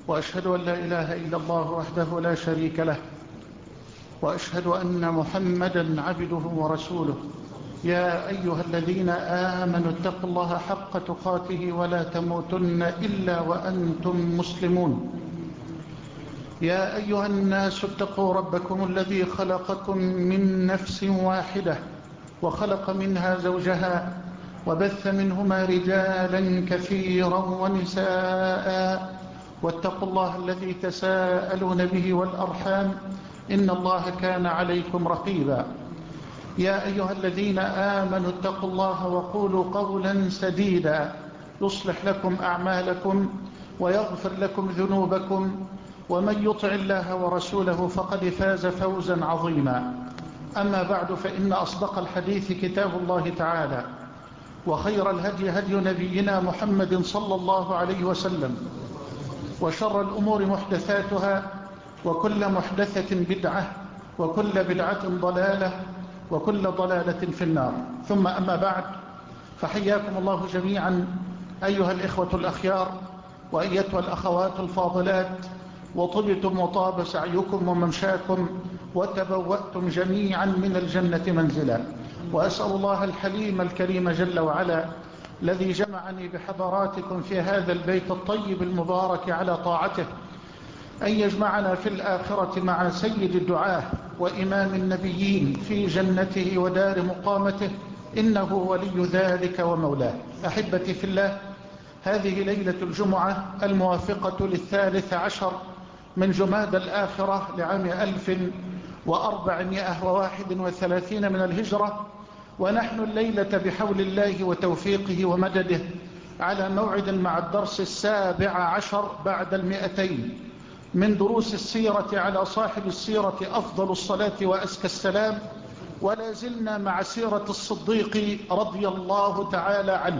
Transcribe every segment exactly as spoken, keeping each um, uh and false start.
وأشهد أن لا إله إلا الله وحده لا شريك له، وأشهد أن محمدا عبده ورسوله. يا أيها الذين آمنوا اتقوا الله حق تقاته ولا تموتن إلا وأنتم مسلمون. يا أيها الناس اتقوا ربكم الذي خلقكم من نفس واحدة وخلق منها زوجها وبث منهما رجالا كثيرا ونساء، واتقوا الله الذي تساءلون به والأرحام إن الله كان عليكم رقيبا. يا أيها الذين آمنوا اتقوا الله وقولوا قولا سديدا يصلح لكم أعمالكم ويغفر لكم ذنوبكم، ومن يطع الله ورسوله فقد فاز فوزا عظيما. أما بعد، فإن أصدق الحديث كتاب الله تعالى، وخير الهدي هدي نبينا محمد صلى الله عليه وسلم، وشر الأمور محدثاتها، وكل محدثة بدعة، وكل بدعة ضلالة، وكل ضلالة في النار. ثم أما بعد، فحياكم الله جميعا أيها الإخوة الأخيار وأيتها الأخوات الفاضلات، وطبتم وطاب سعيكم وممشاكم وتبوأتم جميعا من الجنة منزلا. وأسأل الله الحليم الكريم جل وعلا الذي جمعني بحضراتكم في هذا البيت الطيب المبارك على طاعته أن يجمعنا في الآخرة مع سيد الدعاة وإمام النبيين في جنته ودار مقامته، إنه ولي ذلك ومولاه. أحبتي في الله، هذه ليلة الجمعة الموافقة للثالث عشر من جماد الآخرة لعام ألف وأربعمائة وواحد وثلاثين من الهجرة، ونحن الليلة بحول الله وتوفيقه ومدده على موعد مع الدرس السابع عشر بعد المئتين من دروس السيرة على صاحب السيرة أفضل الصلاة وأزكى السلام، ولا زلنا مع سيرة الصديق رضي الله تعالى عنه.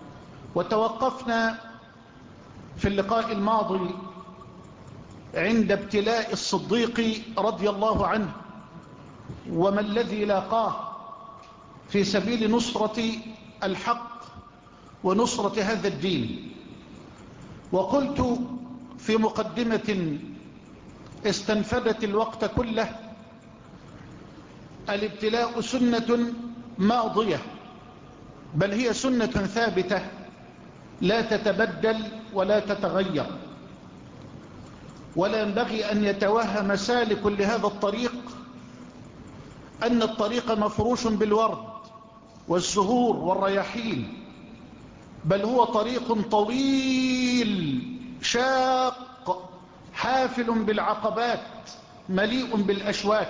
وتوقفنا في اللقاء الماضي عند ابتلاء الصديق رضي الله عنه وما الذي لاقاه في سبيل نصرة الحق ونصرة هذا الدين. وقلت في مقدمة استنفدت الوقت كله: الابتلاء سنة ماضية، بل هي سنة ثابتة لا تتبدل ولا تتغير، ولا ينبغي أن يتوهم سالك لهذا الطريق أن الطريق مفروش بالورد والزهور والرياحين، بل هو طريق طويل شاق حافل بالعقبات مليء بالأشواك،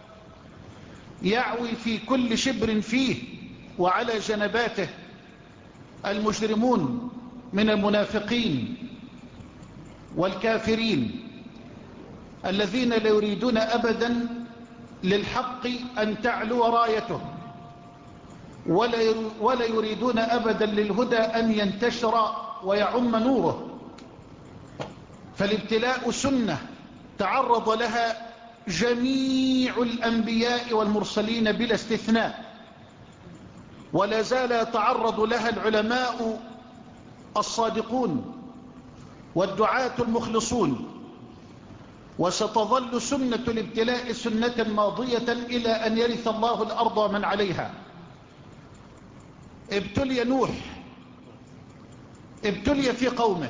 يعوي في كل شبر فيه وعلى جنباته المجرمون من المنافقين والكافرين الذين لا يريدون أبدا للحق أن تعلو رايته، ولا يريدون أبدا للهدى أن ينتشر ويعم نوره. فالابتلاء سنة تعرض لها جميع الأنبياء والمرسلين بلا استثناء، ولا زال يتعرض لها العلماء الصادقون والدعاة المخلصون، وستظل سنة الابتلاء سنة ماضية إلى أن يرث الله الأرض ومن عليها. ابتلي نوح، ابتلي في قومه،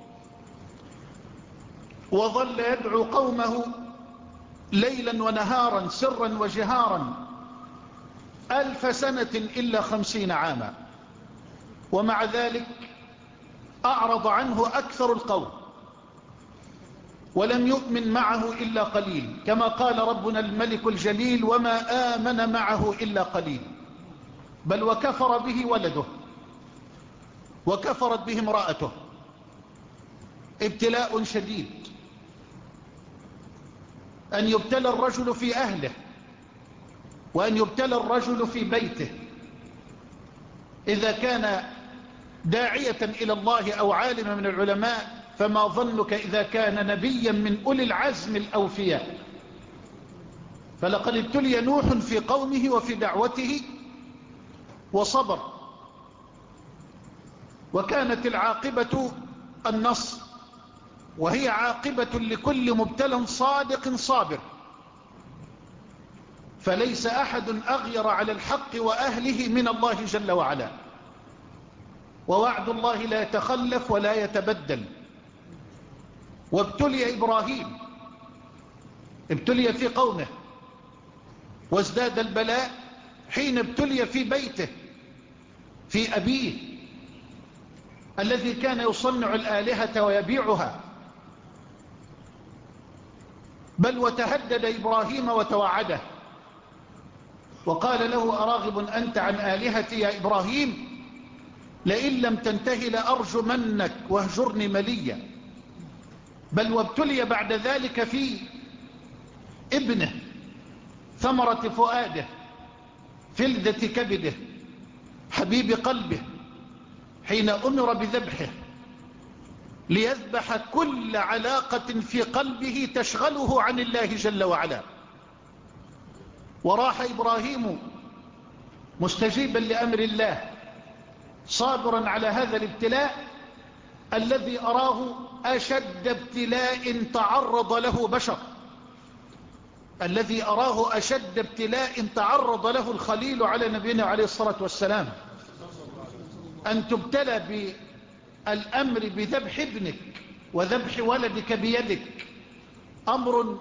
وظل يدعو قومه ليلا ونهارا سرا وجهارا ألف سنة إلا خمسين عاما، ومع ذلك أعرض عنه أكثر القوم ولم يؤمن معه إلا قليل، كما قال ربنا الملك الجليل: وما آمن معه إلا قليل. بل وكفر به ولده، وكفرت به امرأته. ابتلاء شديد أن يبتلى الرجل في أهله، وأن يبتلى الرجل في بيته، إذا كان داعية إلى الله أو عالما من العلماء، فما ظنك إذا كان نبيا من أولي العزم الأوفياء. فلقد ابتلي نوح في قومه وفي دعوته وصبر، وكانت العاقبة النصر. وهي عاقبة لكل مبتلى صادق صابر، فليس أحد أغير على الحق وأهله من الله جل وعلا، ووعد الله لا يتخلف ولا يتبدل. وابتلي إبراهيم، ابتلي في قومه، وازداد البلاء حين ابتلي في بيته، في أبيه الذي كان يصنع الآلهة ويبيعها. بل وتهدد إبراهيم وتوعده وقال له: أراغب أنت عن آلهتي يا إبراهيم؟ لئن لم تنتهي لأرجمنك واهجرني مليا. بل وابتلي بعد ذلك في ابنه، ثمرة فؤاده، فلذة كبده، حبيب قلبه، حين أمر بذبحه ليذبح كل علاقة في قلبه تشغله عن الله جل وعلا. وراح إبراهيم مستجيبا لأمر الله، صابرا على هذا الابتلاء الذي أراه أشد ابتلاء تعرض له بشر، الذي أراه أشد ابتلاء تعرض له الخليل على نبينا عليه الصلاة والسلام. أن تبتلى بالأمر بذبح ابنك وذبح ولدك بيدك، أمر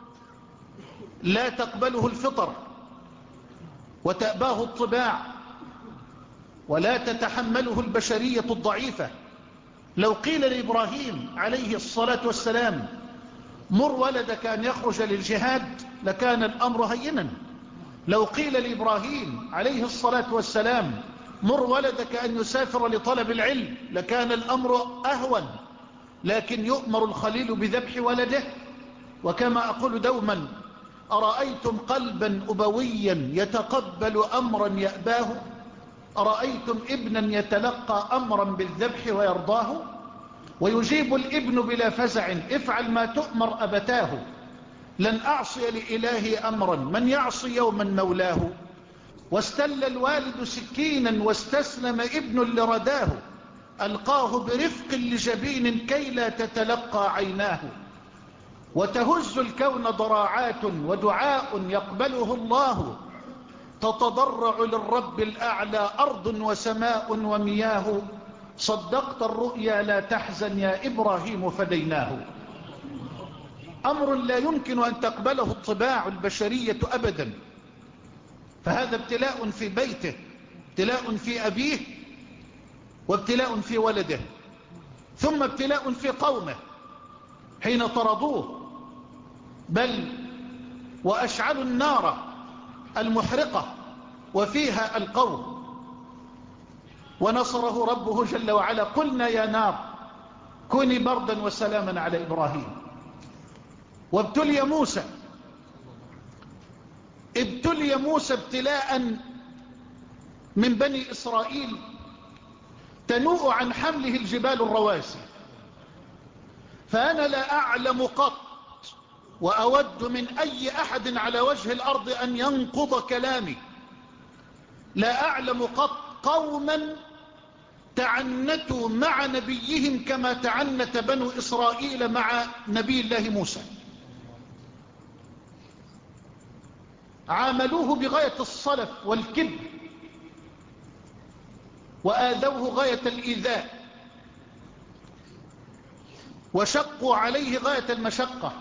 لا تقبله الفطر وتأباه الطباع ولا تتحمله البشرية الضعيفة. لو قيل لإبراهيم عليه الصلاة والسلام: مر ولدك أن يخرج للجهاد، لكان الأمر هينا. لو قيل لإبراهيم عليه الصلاة والسلام: مر ولدك أن يسافر لطلب العلم، لكان الأمر أهون. لكن يؤمر الخليل بذبح ولده. وكما أقول دوما: أرأيتم قلبا أبويا يتقبل أمرا يأباه؟ أرأيتم ابنا يتلقى أمرا بالذبح ويرضاه؟ ويجيب الابن بلا فزع: افعل ما تؤمر أبتاه. لن أعصي لإلهي أمرا، من يعصي يوما مولاه. واستل الوالد سكينا واستسلم ابن لرداه، ألقاه برفق لجبين كي لا تتلقى عيناه. وتهز الكون ضراعات ودعاء يقبله الله، تتضرع للرب الأعلى أرض وسماء ومياه. صدقت الرؤيا لا تحزن يا إبراهيم فديناه. أمر لا يمكن أن تقبله الطباع البشرية أبدا. فهذا ابتلاء في بيته، ابتلاء في أبيه، وابتلاء في ولده، ثم ابتلاء في قومه حين طردوه، بل وأشعلوا النار المحرقة وفيها القوم، ونصره ربه جل وعلا: قلنا يا نار كوني بردا وسلاما على إبراهيم. وابتلي موسى، ابتلي موسى ابتلاء من بني إسرائيل تنوء عن حمله الجبال الرواسي. فأنا لا أعلم قط وأود من أي أحد على وجه الأرض أن ينقض كلامي، لا أعلم قط قوما تعنتوا مع نبيهم كما تعنت بنو إسرائيل مع نبي الله موسى. عاملوه بغاية الصلف والكبر، وآذوه غاية الإيذاء، وشقوا عليه غاية المشقة.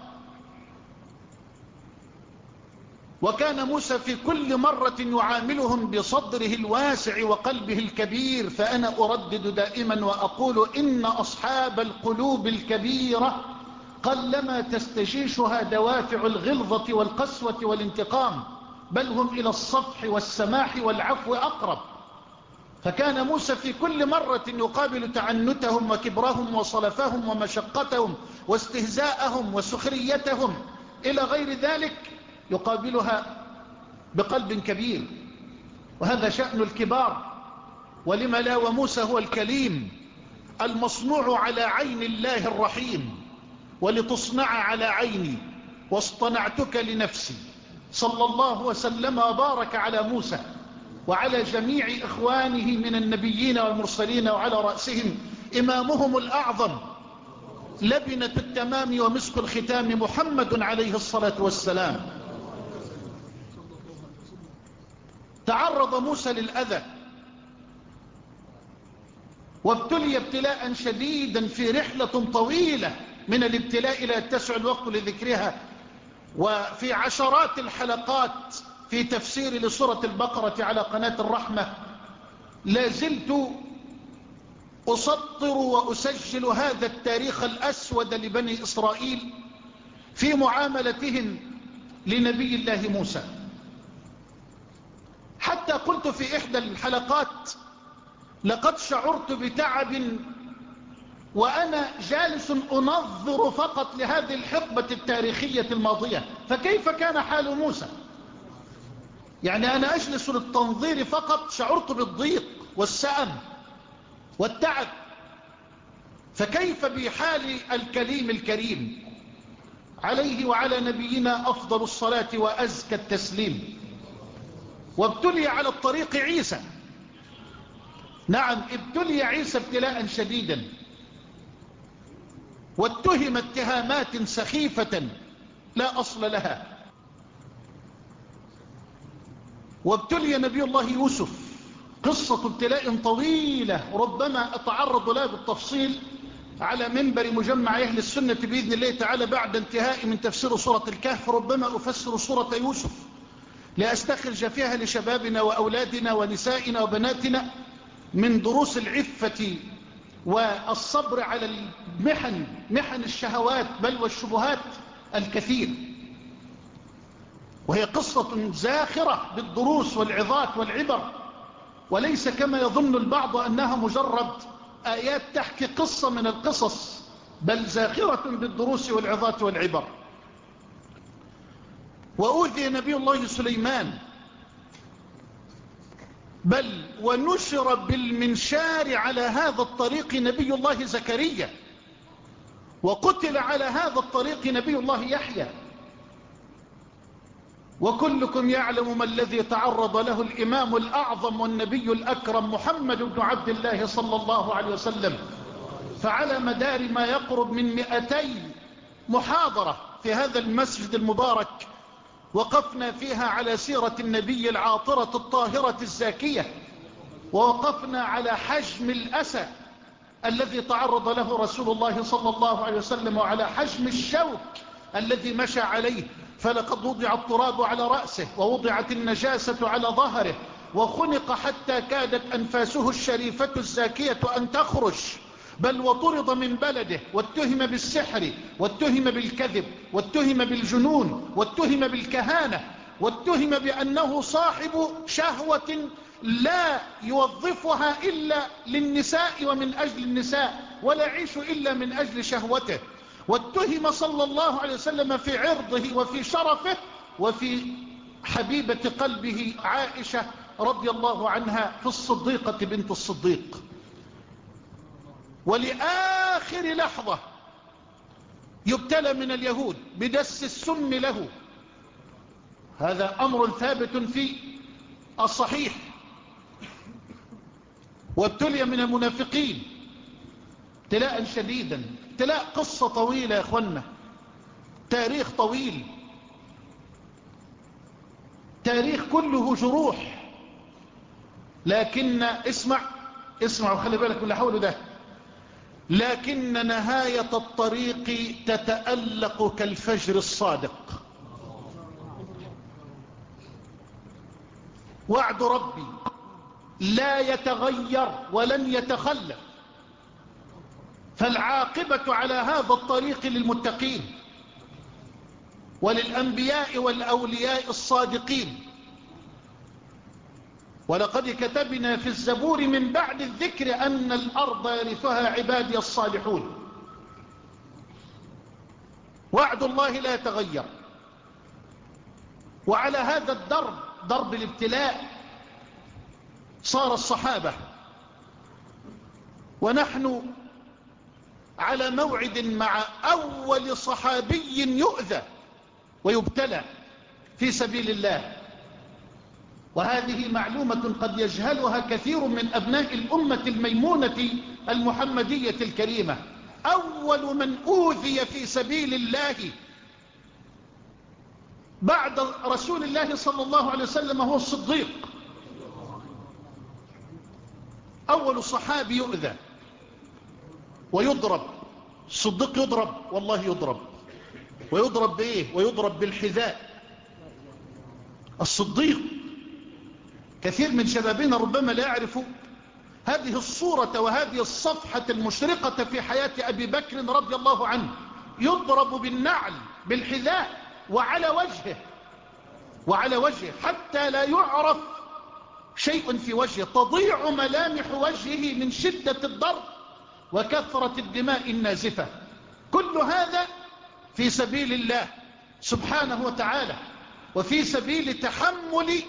وكان موسى في كل مرة يعاملهم بصدره الواسع وقلبه الكبير. فأنا أردد دائما وأقول: إن أصحاب القلوب الكبيرة قلما تستجيشها دوافع الغلظة والقسوة والانتقام، بل هم إلى الصفح والسماح والعفو أقرب. فكان موسى في كل مرة يقابل تعنتهم وكبرهم وصلفهم ومشقتهم واستهزاءهم وسخريتهم إلى غير ذلك يقابلها بقلب كبير. وهذا شأن الكبار. ولم لا، وموسى هو الكليم المصنوع على عين الله الرحيم. ولتصنع على عيني واصطنعتك لنفسي. صلى الله وسلم وبارك على موسى وعلى جميع إخوانه من النبيين والمرسلين، وعلى رأسهم إمامهم الأعظم لبنة التمام ومسك الختام محمد عليه الصلاة والسلام. تعرض موسى للأذى وابتلي ابتلاء شديدا في رحلة طويلة من الابتلاء لا يتسع الوقت لذكرها، وفي عشرات الحلقات في تفسير لسورة البقرة على قناة الرحمة لا زلت أسطر وأسجل هذا التاريخ الأسود لبني إسرائيل في معاملتهم لنبي الله موسى، حتى قلت في إحدى الحلقات لقد شعرت بتعب وأنا جالس أنظر فقط لهذه الحقبة التاريخية الماضية، فكيف كان حال موسى؟ يعني أنا أجلس للتنظير فقط شعرت بالضيق والسأم والتعب، فكيف بحال الكليم الكريم عليه وعلى نبينا أفضل الصلاة وأزكى التسليم. وابتلي على الطريق عيسى، نعم ابتلي عيسى ابتلاء شديدا واتهم اتهامات سخيفة لا أصل لها. وابتلي نبي الله يوسف، قصة ابتلاء طويلة ربما أتعرض لها بالتفصيل على منبر مجمع أهل السنة بإذن الله تعالى بعد انتهاء من تفسير سورة الكهف. ربما أفسر سورة يوسف لأستخرج فيها لشبابنا وأولادنا ونسائنا وبناتنا من دروس العفة والصبر على المحن، محن الشهوات بل والشبهات الكثير، وهي قصة زاخرة بالدروس والعظات والعبر، وليس كما يظن البعض أنها مجرد آيات تحكي قصة من القصص، بل زاخرة بالدروس والعظات والعبر. وأوذي نبي الله سليمان، بل ونشر بالمنشار على هذا الطريق نبي الله زكريا، وقتل على هذا الطريق نبي الله يحيى. وكلكم يعلم ما الذي تعرض له الإمام الأعظم والنبي الأكرم محمد بن عبد الله صلى الله عليه وسلم. فعلى مدار ما يقرب من مئتي محاضرة في هذا المسجد المبارك وقفنا فيها على سيرة النبي العاطرة الطاهرة الزاكية، ووقفنا على حجم الأسى الذي تعرض له رسول الله صلى الله عليه وسلم، وعلى حجم الشوك الذي مشى عليه، فلقد وضع التراب على رأسه ووضعت النجاسة على ظهره وخنق حتى كادت أنفاسه الشريفة الزاكية أن تخرج، بل وطرد من بلده واتهم بالسحر واتهم بالكذب واتهم بالجنون واتهم بالكهانة واتهم بأنه صاحب شهوة لا يوظفها إلا للنساء ومن أجل النساء، ولا يعيش إلا من أجل شهوته، واتهم صلى الله عليه وسلم في عرضه وفي شرفه وفي حبيبة قلبه عائشة رضي الله عنها في الصديقة بنت الصديق. ولآخر لحظة يبتلى من اليهود بدس السم له، هذا أمر ثابت في الصحيح. وابتلي من المنافقين ابتلاء شديدا، ابتلاء قصة طويلة يا أخوانا، تاريخ طويل، تاريخ كله جروح. لكن اسمع اسمع وخلي بالك من اللي حوله ده، لكن نهاية الطريق تتألق كالفجر الصادق. وعد ربي لا يتغير ولن يتخلف، فالعاقبة على هذا الطريق للمتقين وللأنبياء والأولياء الصادقين. ولقد كتبنا في الزبور من بعد الذكر أن الأرض يرثها عبادي الصالحون. وعد الله لا يتغير. وعلى هذا الدرب، درب الابتلاء، صار الصحابة، ونحن على موعد مع أول صحابي يؤذى ويبتلى في سبيل الله. وهذه معلومة قد يجهلها كثير من أبناء الأمة الميمونة المحمدية الكريمة، أول من أوذي في سبيل الله بعد رسول الله صلى الله عليه وسلم هو الصديق. أول صحابي يؤذى ويضرب. الصديق يضرب، والله يضرب. ويضرب بإيه؟ ويضرب بالحذاء. الصديق، كثير من شبابنا ربما لا يعرفوا هذه الصورة وهذه الصفحة المشرقة في حياة أبي بكر رضي الله عنه. يضرب بالنعل بالحذاء وعلى وجهه وعلى وجهه حتى لا يعرف شيء في وجهه، تضيع ملامح وجهه من شدة الضرب وكثرة الدماء النازفة. كل هذا في سبيل الله سبحانه وتعالى، وفي سبيل تحمل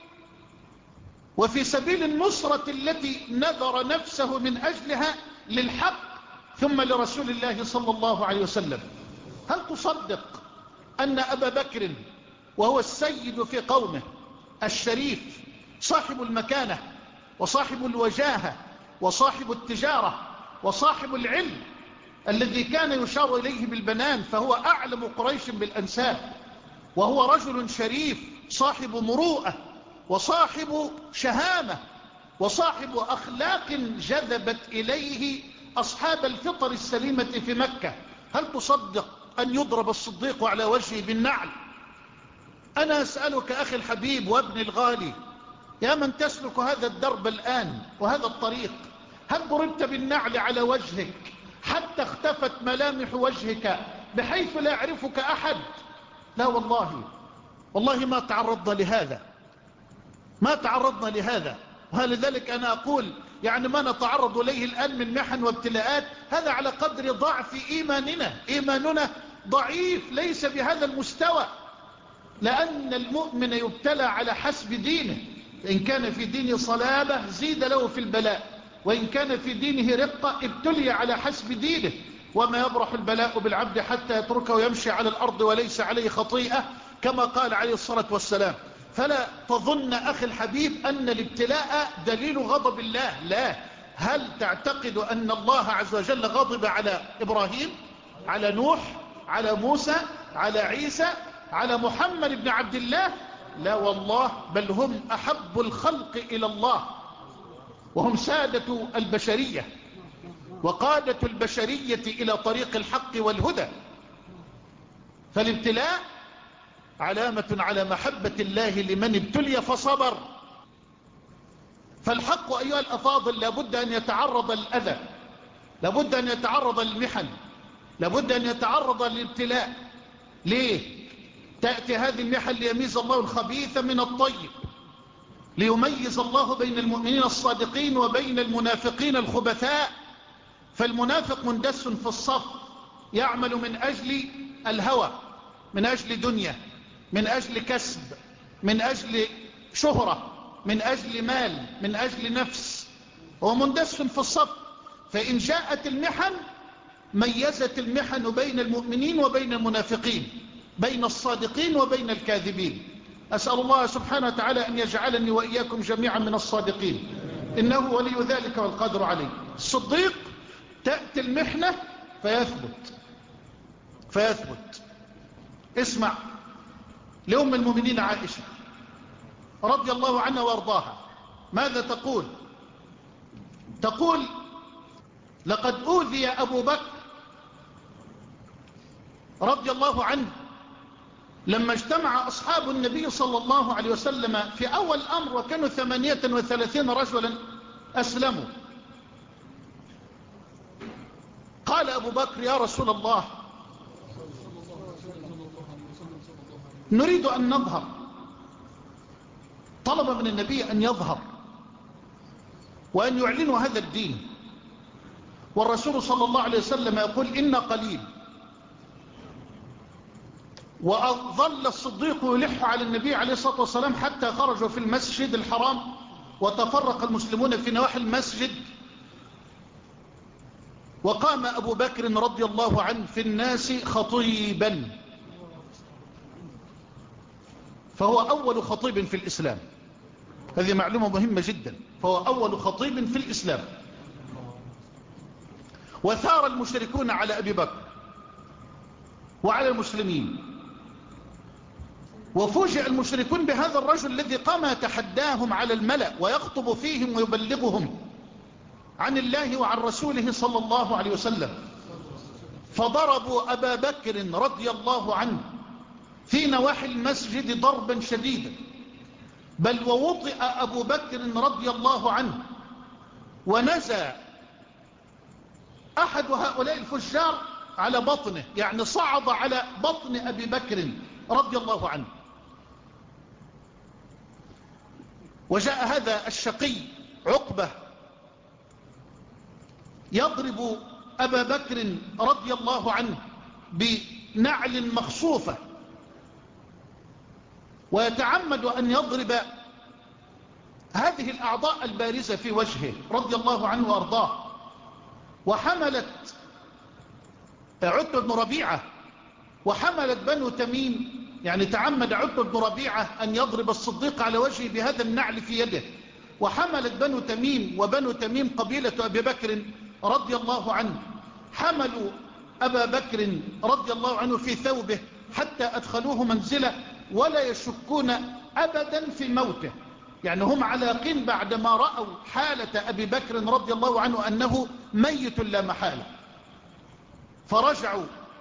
وفي سبيل النصرة التي نذر نفسه من أجلها للحق ثم لرسول الله صلى الله عليه وسلم. هل تصدق أن أبا بكر وهو السيد في قومه الشريف صاحب المكانة وصاحب الوجاهة وصاحب التجارة وصاحب العلم الذي كان يشار إليه بالبنان، فهو أعلم قريش بالأنساب، وهو رجل شريف صاحب مروءة وصاحب شهامة وصاحب أخلاق جذبت إليه أصحاب الفطر السليمة في مكة، هل تصدق أن يضرب الصديق على وجهه بالنعل؟ أنا أسألك أخي الحبيب وابن الغالي، يا من تسلك هذا الدرب الآن وهذا الطريق، هل ضربت بالنعل على وجهك حتى اختفت ملامح وجهك بحيث لا يعرفك أحد؟ لا والله، والله ما تعرضنا لهذا، ما تعرضنا لهذا. ولذلك أنا أقول يعني ما نتعرض إليه الآن من محن وابتلاءات هذا على قدر ضعف إيماننا. إيماننا ضعيف، ليس بهذا المستوى، لأن المؤمن يبتلى على حسب دينه. إن كان في دينه صلابة زيد له في البلاء، وإن كان في دينه رقة ابتلي على حسب دينه. وما يبرح البلاء بالعبد حتى يتركه يمشي على الأرض وليس عليه خطيئة، كما قال عليه الصلاة والسلام. فلا تظن أخي الحبيب أن الابتلاء دليل غضب الله، لا. هل تعتقد أن الله عز وجل غضب على إبراهيم، على نوح، على موسى، على عيسى، على محمد بن عبد الله؟ لا والله، بل هم أحب الخلق إلى الله، وهم سادة البشرية وقادة البشرية إلى طريق الحق والهدى. فالابتلاء علامة على محبة الله لمن ابتلي فصبر. فالحق أيها الأفاضل لابد أن يتعرض للأذى، لابد أن يتعرض للمحن، لابد أن يتعرض للابتلاء. ليه؟ تأتي هذه المحن ليميز الله الخبيث من الطيب، ليميز الله بين المؤمنين الصادقين وبين المنافقين الخبثاء. فالمنافق مندس في الصف، يعمل من أجل الهوى، من أجل دنيا، من أجل كسب، من أجل شهرة، من أجل مال، من أجل نفس، هو مندس في الصف. فإن جاءت المحن ميزت المحن بين المؤمنين وبين المنافقين، بين الصادقين وبين الكاذبين. أسأل الله سبحانه وتعالى أن يجعلني وإياكم جميعا من الصادقين، إنه ولي ذلك والقدر عليه. الصديق تأتي المحنة فيثبت فيثبت اسمع لأم المؤمنين عائشة رضي الله عنها وارضاها ماذا تقول؟ تقول: لقد أوذي أبو بكر رضي الله عنه لما اجتمع أصحاب النبي صلى الله عليه وسلم في أول الأمر، وكانوا ثمانية وثلاثين رجلا أسلموا. قال أبو بكر: يا رسول الله، نريد أن نظهر. طلب من النبي أن يظهر وأن يعلنوا هذا الدين، والرسول صلى الله عليه وسلم يقول: إن قليل. وظل الصديق يلح على النبي عليه الصلاة والسلام حتى خرجوا في المسجد الحرام وتفرق المسلمون في نواحي المسجد، وقام أبو بكر رضي الله عنه في الناس خطيبا، فهو أول خطيب في الإسلام. هذه معلومة مهمة جدا، فهو أول خطيب في الإسلام. وثار المشركون على أبي بكر وعلى المسلمين، وفوجئ المشركون بهذا الرجل الذي قام يتحداهم على الملأ ويخطب فيهم ويبلغهم عن الله وعن رسوله صلى الله عليه وسلم. فضربوا أبا بكر رضي الله عنه في نواحي المسجد ضربا شديدا، بل ووطئ أبو بكر رضي الله عنه ونزى أحد هؤلاء الفجار على بطنه، يعني صعد على بطن أبي بكر رضي الله عنه. وجاء هذا الشقي عقبة يضرب أبا بكر رضي الله عنه بنعل مخصوفة، ويتعمد أن يضرب هذه الأعضاء البارزة في وجهه رضي الله عنه وأرضاه. وحملت عتبة بن ربيعة وحملت بنو تميم، يعني تعمد عتبة بن ربيعة أن يضرب الصديق على وجهه بهذا النعل في يده، وحملت بنو تميم، وبنو تميم قبيلة أبي بكر رضي الله عنه، حملوا أبا بكر رضي الله عنه في ثوبه حتى أدخلوه منزله ولا يشكون أبدا في موته. يعني هم على يقين بعدما رأوا حالة أبي بكر رضي الله عنه أنه ميت لا محالة. فرجعوا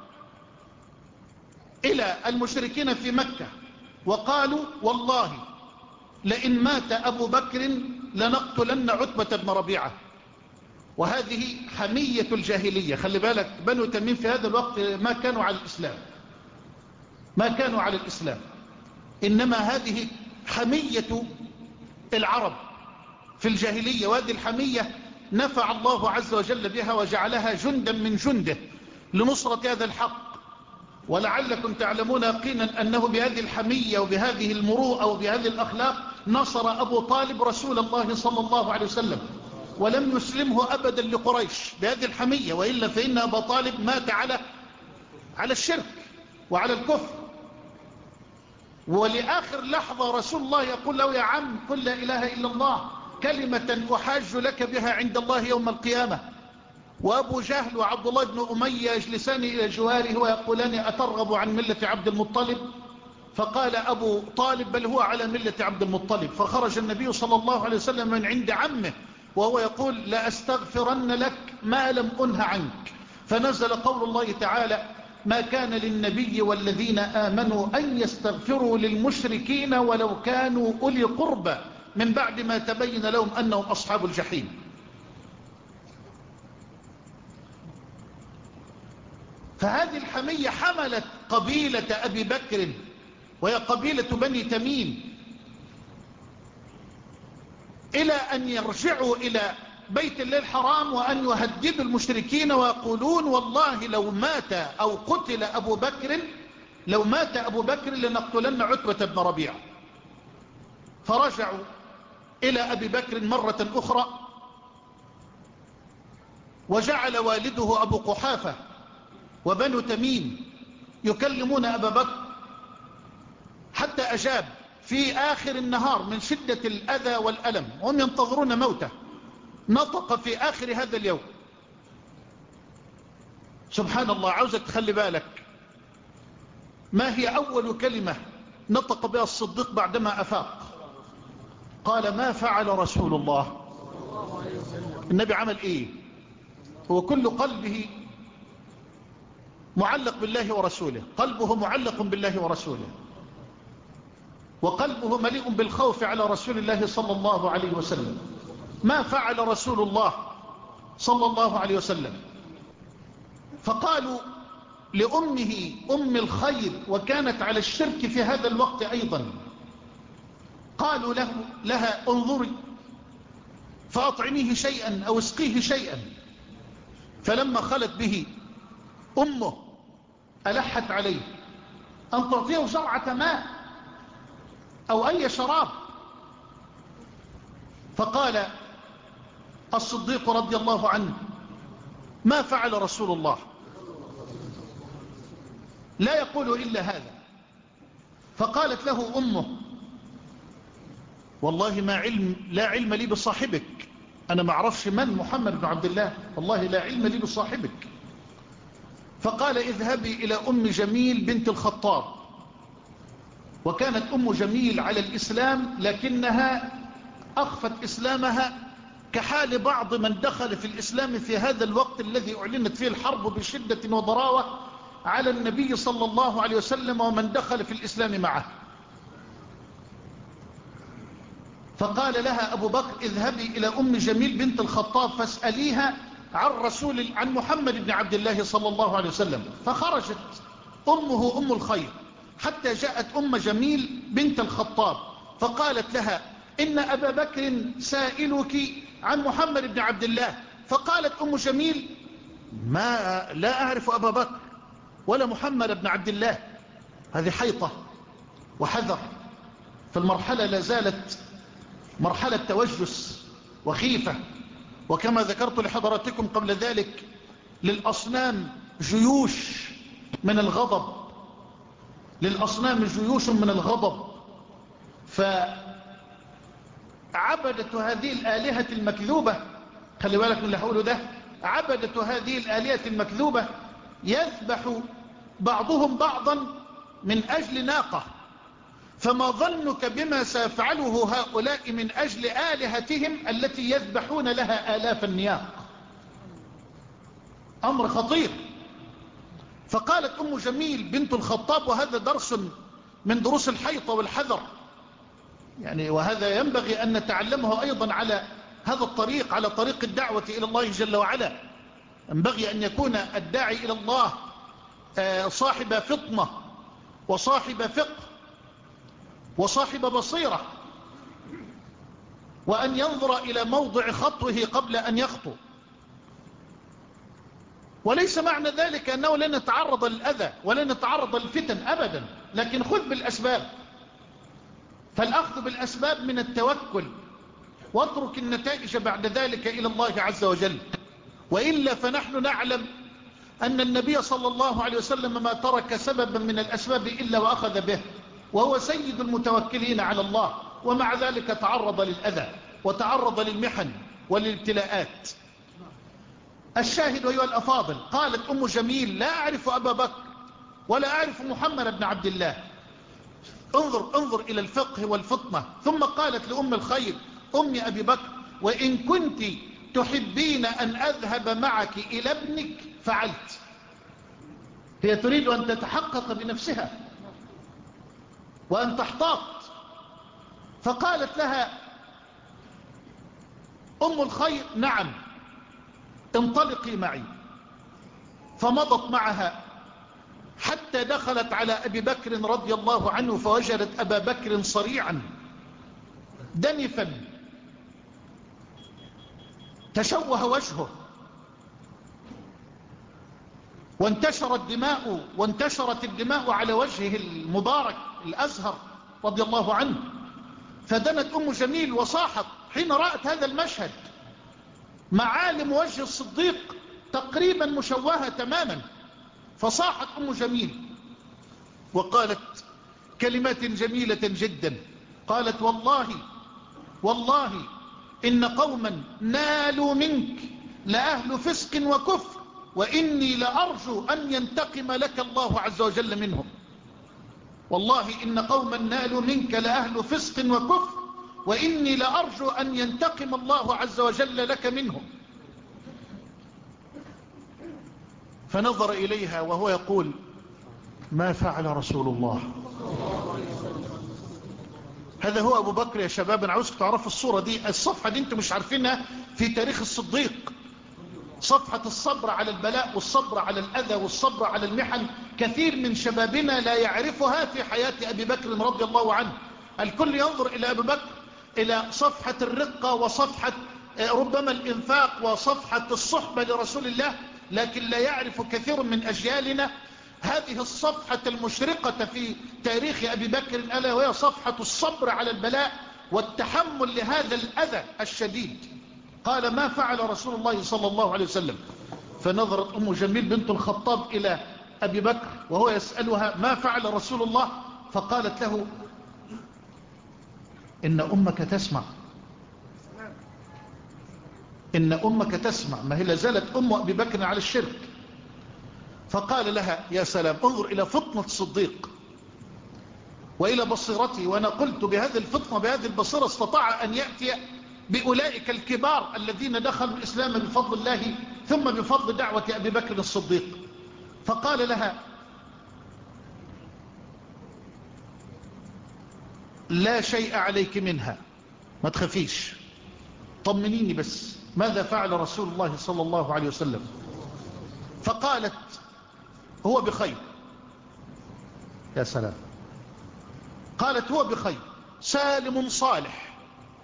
إلى المشركين في مكة وقالوا والله لئن مات أبو بكر لنقتلن عتبة بن ربيعة. وهذه حمية الجاهلية. خلي بالك بنو تميم في هذا الوقت ما كانوا على الإسلام، ما كانوا على الإسلام، إنما هذه حمية العرب في الجاهلية، وهذه الحمية نفع الله عز وجل بها وجعلها جندا من جنده لنصرة هذا الحق. ولعلكم تعلمون يقينا أنه بهذه الحمية وبهذه المروءة وبهذه الأخلاق نصر أبو طالب رسول الله صلى الله عليه وسلم ولم يسلمه أبدا لقريش بهذه الحمية، وإلا فإن أبا طالب مات على على الشرك وعلى الكفر. ولآخر لحظة رسول الله يقول له يا عم قل لا إله إلا الله كلمة أحاج لك بها عند الله يوم القيامة. وأبو جهل وعبد الله بن أمية يجلسان إلى جواره ويقولان أترغب عن ملة عبد المطلب؟ فقال أبو طالب بل هو على ملة عبد المطلب. فخرج النبي صلى الله عليه وسلم من عند عمه وهو يقول لا أستغفرن لك ما لم أنه عنك. فنزل قول الله تعالى ما كان للنبي والذين آمنوا أن يستغفروا للمشركين ولو كانوا أولي قربى من بعد ما تبين لهم أنهم أصحاب الجحيم. فهذه الحمية حملت قبيلة أبي بكر وهي قبيلة بني تميم إلى أن يرجعوا إلى بيت الله الحرام وأن يهددوا المشركين ويقولون والله لو مات أو قتل أبو بكر لو مات أبو بكر لنقتلن عتبة بن ربيعة. فرجعوا إلى أبي بكر مرة أخرى، وجعل والده أبو قحافة وبنو تميم يكلمون أبا بكر حتى أجاب في آخر النهار من شدة الأذى والألم وهم ينتظرون موته. نطق في آخر هذا اليوم سبحان الله. عاوزك تخلي بالك ما هي أول كلمة نطق بها الصديق بعدما أفاق؟ قال ما فعل رسول الله. النبي عمل إيه؟ هو كل قلبه معلق بالله ورسوله، قلبه معلق بالله ورسوله، وقلبه مليء بالخوف على رسول الله صلى الله عليه وسلم. ما فعل رسول الله صلى الله عليه وسلم. فقالوا لأمه أم الخير وكانت على الشرك في هذا الوقت أيضا، قالوا له لها انظري فأطعميه شيئا أو اسقيه شيئا. فلما خلت به أمه ألحت عليه أن تعطيه جرعة ماء أو أي شراب. فقال الصديق رضي الله عنه ما فعل رسول الله، لا يقول إلا هذا. فقالت له أمه والله ما علم لا علم لي بصاحبك أنا ما أعرفش من محمد بن عبد الله، والله لا علم لي بصاحبك. فقال اذهبي إلى أم جميل بنت الخطاب. وكانت أم جميل على الإسلام لكنها أخفت إسلامها كحال بعض من دخل في الإسلام في هذا الوقت الذي أعلنت فيه الحرب بشدة وضراوة على النبي صلى الله عليه وسلم ومن دخل في الإسلام معه. فقال لها أبو بكر اذهبي إلى أم جميل بنت الخطاب فاسأليها عن رسول عن محمد بن عبد الله صلى الله عليه وسلم. فخرجت أمه أم الخير حتى جاءت أم جميل بنت الخطاب فقالت لها إن أبا بكر سائلك عن محمد بن عبد الله. فقالت أم جميل ما لا أعرف أبا بكر ولا محمد بن عبد الله. هذه حيطة وحذر، فالمرحلة لا زالت مرحلة توجس وخيفة. وكما ذكرت لحضراتكم قبل ذلك للأصنام جيوش من الغضب، للأصنام جيوش من الغضب. فعبدت هذه الآلهة المكذوبة، خلي بالك من اللي هقوله ده، عبدت هذه الآلهة المكذوبة يذبح بعضهم بعضا من أجل ناقة. فما ظنك بما سيفعله هؤلاء من أجل آلهتهم التي يذبحون لها آلاف النياق؟ أمر خطير. فقالت أم جميل بنت الخطاب، وهذا درس من دروس الحيطة والحذر يعني، وهذا ينبغي أن نتعلمه أيضا على هذا الطريق، على طريق الدعوة إلى الله جل وعلا. ينبغي أن يكون الداعي إلى الله صاحب فطنة وصاحب فقه وصاحب بصيرة، وأن ينظر إلى موضع خطوه قبل أن يخطو. وليس معنى ذلك أنه لن نتعرض للأذى ولن نتعرض للفتن أبدا، لكن خذ بالأسباب. فالأخذ بالأسباب من التوكل، واترك النتائج بعد ذلك إلى الله عز وجل. وإلا فنحن نعلم أن النبي صلى الله عليه وسلم ما ترك سببا من الأسباب إلا وأخذ به، وهو سيد المتوكلين على الله، ومع ذلك تعرض للأذى وتعرض للمحن وللابتلاءات. الشاهد أيها الأفاضل، قالت أم جميل لا أعرف أبا بكر ولا أعرف محمد بن عبد الله. انظر انظر إلى الفقه والفطنة. ثم قالت لأم الخير أم أبي بكر وإن كنت تحبين أن أذهب معك إلى ابنك فعلت. هي تريد أن تتحقق بنفسها وأن تحتاط. فقالت لها أم الخير نعم انطلقي معي. فمضت معها حتى دخلت على أبي بكر رضي الله عنه، فوجدت أبا بكر صريعا دنفا تشوه وجهه، وانتشرت الدماء وانتشرت الدماء على وجهه المبارك الأزهر رضي الله عنه. فدنت أم جميل وصاحت حين رأت هذا المشهد، معالم وجه الصديق تقريبا مشوهة تماما. فصاحت أم جميل وقالت كلمات جميلة جدا، قالت والله والله إن قوما نالوا منك لأهل فسق وكفر، وإني لأرجو أن ينتقم لك الله عز وجل منهم. والله إن قوما نالوا منك لأهل فسق وكفر، وإني لأرجو أن ينتقم الله عز وجل لك منهم. فنظر إليها وهو يقول ما فعل رسول الله. هذا هو أبو بكر يا شباب. أنا عاوزك تعرفوا الصورة دي، الصفحة دي انتم مش عارفينها في تاريخ الصديق. صفحة الصبر على البلاء والصبر على الأذى والصبر على المحن، كثير من شبابنا لا يعرفها في حياة أبي بكر رضي الله عنه. الكل ينظر إلى أبي بكر إلى صفحة الرقة وصفحة ربما الإنفاق وصفحة الصحبة لرسول الله، لكن لا يعرف كثير من أجيالنا هذه الصفحة المشرقة في تاريخ أبي بكر، ألا وهي صفحة الصبر على البلاء والتحمل لهذا الأذى الشديد. قال ما فعل رسول الله صلى الله عليه وسلم. فنظرت أم جميل بنت الخطاب إلى أبي بكر وهو يسألها ما فعل رسول الله، فقالت له إن أمك تسمع. إن أمك تسمع، ما هي لازالت أم أبي بكر على الشرك. فقال لها يا سلام، انظر إلى فطنة الصديق وإلى بصيرته. وأنا قلت بهذه الفطنة بهذه البصيرة استطاع أن يأتي بأولئك الكبار الذين دخلوا الإسلام بفضل الله ثم بفضل دعوة أبي بكر الصديق. فقال لها لا شيء عليك منها، ما تخافيش، طمنيني بس ماذا فعل رسول الله صلى الله عليه وسلم؟ فقالت هو بخير. يا سلام، قالت هو بخير، سالم صالح،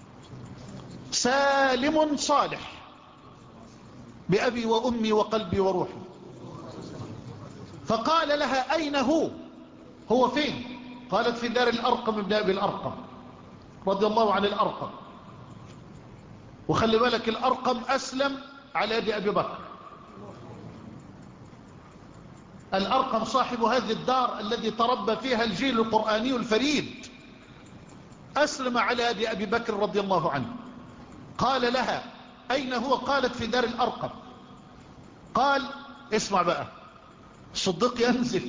سالم صالح بأبي وأمي وقلبي وروحي. فقال لها أين هو؟ هو فين؟ قالت في دار الأرقم ابن أبي الأرقم رضي الله عن الأرقم. وخلي بالك الأرقم أسلم على يد أبي بكر. الأرقم صاحب هذه الدار الذي تربى فيها الجيل القرآني الفريد أسلم على يد أبي بكر رضي الله عنه. قال لها أين هو؟ قالت في دار الأرقم. قال اسمع بقى، الصديق ينزف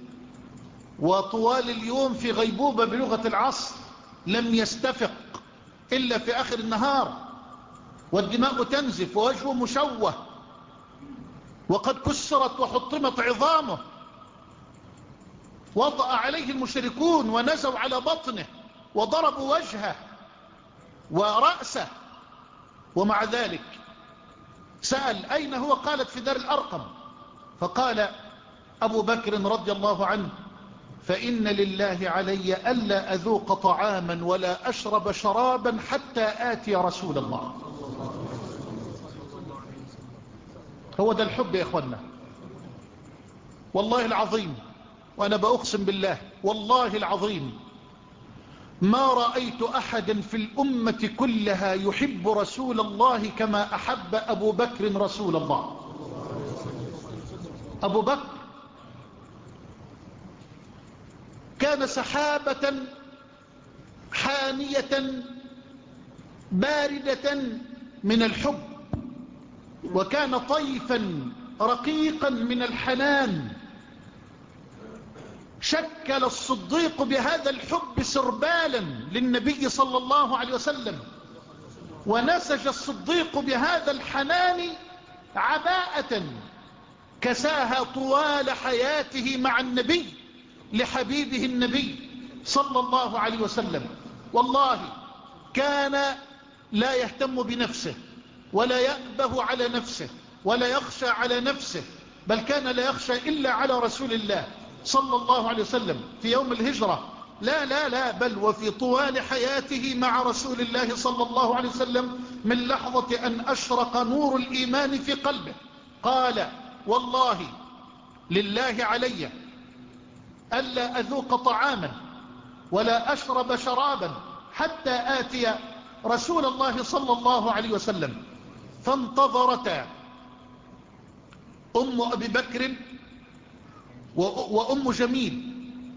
وطوال اليوم في غيبوبة بلغة العصر، لم يستفق إلا في آخر النهار، والدماء تنزف ووجهه مشوه وقد كسرت وحطمت عظامه، وطأ عليه المشركون ونزوا على بطنه وضربوا وجهه ورأسه، ومع ذلك سأل أين هو؟ قالت في دار الأرقم. فقال أبو بكر رضي الله عنه فإن لله علي ألا أذوق طعاما ولا أشرب شرابا حتى آتي رسول الله. هو ده الحب يا إخوانا، والله العظيم، وأنا بأقسم بالله والله العظيم ما رأيت أحدا في الأمة كلها يحب رسول الله كما أحب أبو بكر رسول الله. أبو بكر كان سحابة حامية باردة من الحب، وكان طيفا رقيقا من الحنان. شكل الصديق بهذا الحب سربالا للنبي صلى الله عليه وسلم، ونسج الصديق بهذا الحنان عباءة كساها طوال حياته مع النبي لحبيبه النبي صلى الله عليه وسلم. والله كان لا يهتم بنفسه ولا يأبه على نفسه ولا يخشى على نفسه، بل كان لا يخشى إلا على رسول الله صلى الله عليه وسلم في يوم الهجرة. لا لا لا بل وفي طوال حياته مع رسول الله صلى الله عليه وسلم من لحظة أن أشرق نور الإيمان في قلبه قال والله لله علي ألا أذوق طعاما ولا أشرب شرابا حتى آتي رسول الله صلى الله عليه وسلم. فانتظرتا أم أبي بكر وأم جميل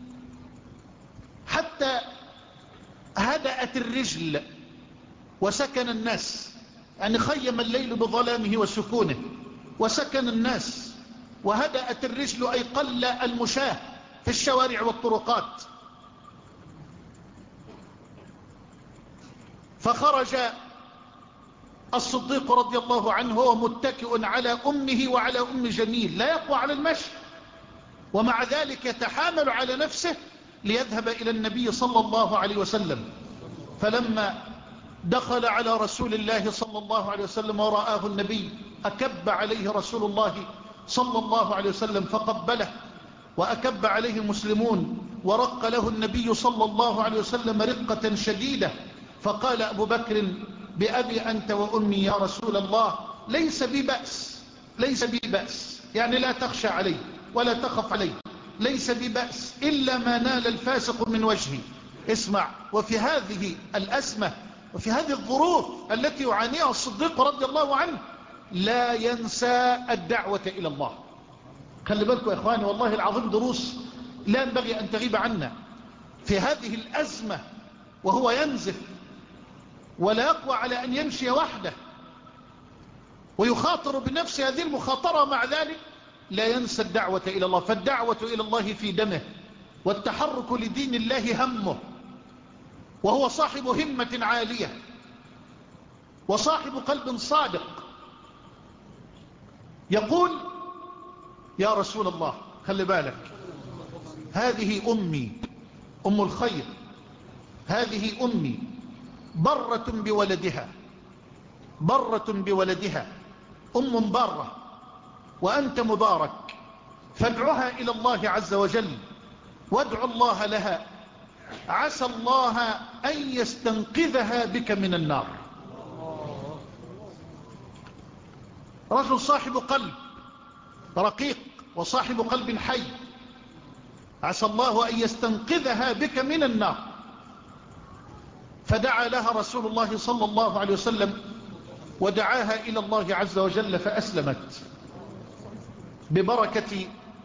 حتى هدأت الرجل وسكن الناس، يعني خيم الليل بظلامه وسكونه وسكن الناس وهدأت الرجل، أي قل المشاة في الشوارع والطرقات. فخرج الصديق رضي الله عنه وهو متكئ على أمه وعلى أم جميل، لا يقوى على المشي، ومع ذلك يتحامل على نفسه ليذهب إلى النبي صلى الله عليه وسلم. فلما دخل على رسول الله صلى الله عليه وسلم ورآه النبي أكب عليه رسول الله صلى الله عليه وسلم فقبله، وأكب عليه المسلمون ورق له النبي صلى الله عليه وسلم رقة شديدة. فقال أبو بكر بأبي أنت وأمي يا رسول الله ليس بي بأس، ليس بي بأس، يعني لا تخشى علي ولا تخف علي، ليس بي بأس إلا ما نال الفاسق من وجهي. اسمع، وفي هذه الأزمة وفي هذه الظروف التي يعانيها الصديق رضي الله عنه لا ينسى الدعوة إلى الله. خلي بالكم يا إخواني، والله العظيم دروس لا ينبغي أن تغيب عنا. في هذه الأزمة وهو ينزف ولا يقوى على أن يمشي وحده، ويخاطر بنفس هذه المخاطرة، مع ذلك لا ينسى الدعوة إلى الله. فالدعوة إلى الله في دمه، والتحرك لدين الله همه، وهو صاحب همة عالية وصاحب قلب صادق. يقول يا رسول الله، خلي بالك، هذه أمي أم الخير، هذه أمي برة بولدها، برة بولدها، أم بارة وأنت مبارك، فادعها إلى الله عز وجل، وادعو الله لها، عسى الله أن يستنقذها بك من النار. رجل صاحب قلب رقيق وصاحب قلب حي، عسى الله أن يستنقذها بك من النار. فدعا لها رسول الله صلى الله عليه وسلم ودعاها إلى الله عز وجل فأسلمت ببركة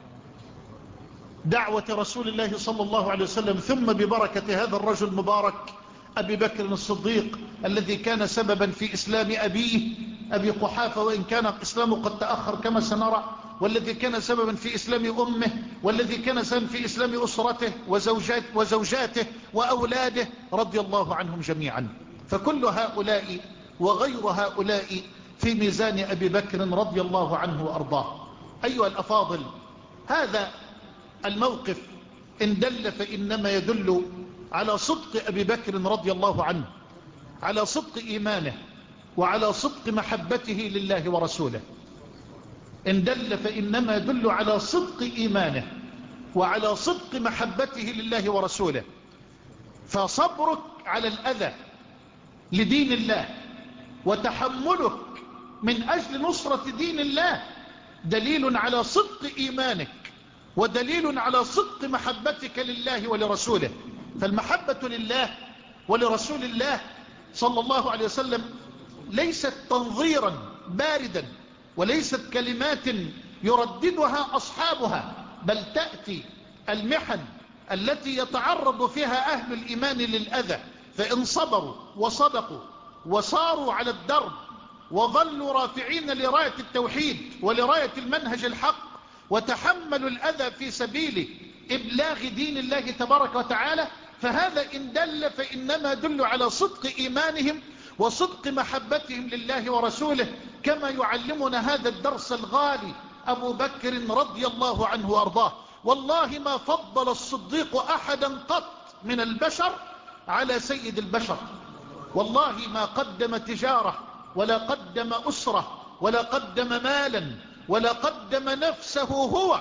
دعوة رسول الله صلى الله عليه وسلم، ثم ببركة هذا الرجل المبارك أبي بكر الصديق، الذي كان سببا في إسلام أبيه أبي قحافة، وإن كان إسلامه قد تأخر كما سنرى، والذي كان سببا في إسلام أمه، والذي كان سببا في إسلام أسرته وزوجات وزوجاته وأولاده رضي الله عنهم جميعا. فكل هؤلاء وغير هؤلاء في ميزان أبي بكر رضي الله عنه وأرضاه. أيها الأفاضل، هذا الموقف إن دل فإنما يدل على صدق أبي بكر رضي الله عنه، على صدق إيمانه، وعلى صدق محبته لله ورسوله. إن دل فإنما يدل على صدق إيمانه وعلى صدق محبته لله ورسوله. فصبرك على الأذى لدين الله وتحملك من أجل نصرة دين الله دليل على صدق إيمانك، ودليل على صدق محبتك لله ولرسوله. فالمحبة لله ولرسول الله صلى الله عليه وسلم ليست تنظيرا باردا، وليست كلمات يرددها أصحابها، بل تأتي المحن التي يتعرض فيها أهل الإيمان للأذى، فإن صبروا وصدقوا وصاروا على الدرب وظلوا رافعين لراية التوحيد ولراية المنهج الحق، وتحملوا الأذى في سبيل إبلاغ دين الله تبارك وتعالى، فهذا إن دل فإنما يدل على صدق إيمانهم وصدق محبتهم لله ورسوله، كما يعلمنا هذا الدرس الغالي أبو بكر رضي الله عنه وأرضاه. والله ما فضل الصديق أحدا قط من البشر على سيد البشر، والله ما قدم تجارة ولا قدم أسرة ولا قدم مالا ولا قدم نفسه. هو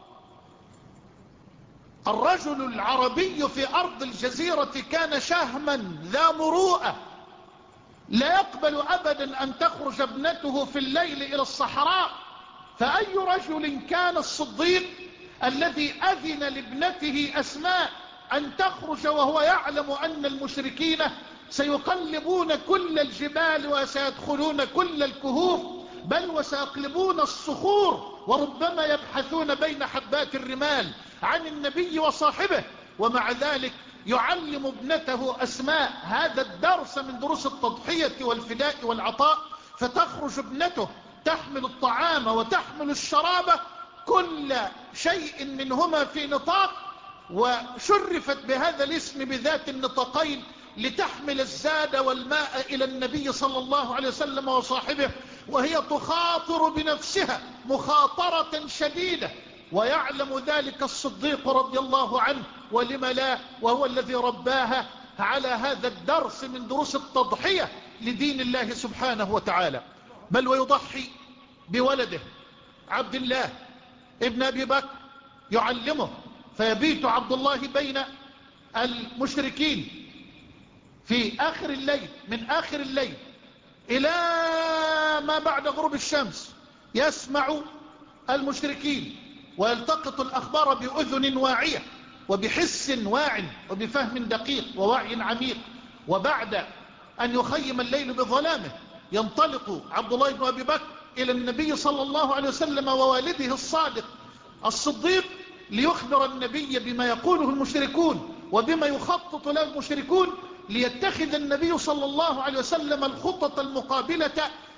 الرجل العربي في أرض الجزيرة كان شهما ذا مروءة، لا يقبل أبدا أن تخرج ابنته في الليل إلى الصحراء. فأي رجل كان الصديق الذي أذن لابنته أسماء أن تخرج وهو يعلم أن المشركين سيقلبون كل الجبال وسيدخلون كل الكهوف، بل وسيقلبون الصخور، وربما يبحثون بين حبات الرمال عن النبي وصاحبه، ومع ذلك يعلم ابنته أسماء هذا الدرس من دروس التضحية والفداء والعطاء. فتخرج ابنته تحمل الطعام وتحمل الشراب، كل شيء منهما في نطاق، وشرفت بهذا الاسم بذات النطاقين لتحمل الزاد والماء إلى النبي صلى الله عليه وسلم وصاحبه، وهي تخاطر بنفسها مخاطرة شديدة، ويعلم ذلك الصديق رضي الله عنه، ولم لا، وهو الذي رباها على هذا الدرس من دروس التضحية لدين الله سبحانه وتعالى. بل ويضحي بولده عبد الله ابن أبي بكر، يعلمه، فيبيت عبد الله بين المشركين في آخر الليل، من آخر الليل إلى ما بعد غروب الشمس، يسمع المشركين ويلتقط الأخبار بأذن واعية وبحس واع وبفهم دقيق ووعي عميق. وبعد أن يخيم الليل بظلامه ينطلق عبد الله بن أبي بكر إلى النبي صلى الله عليه وسلم ووالده الصادق الصديق، ليخبر النبي بما يقوله المشركون وبما يخطط له المشركون، ليتخذ النبي صلى الله عليه وسلم الخطة المقابلة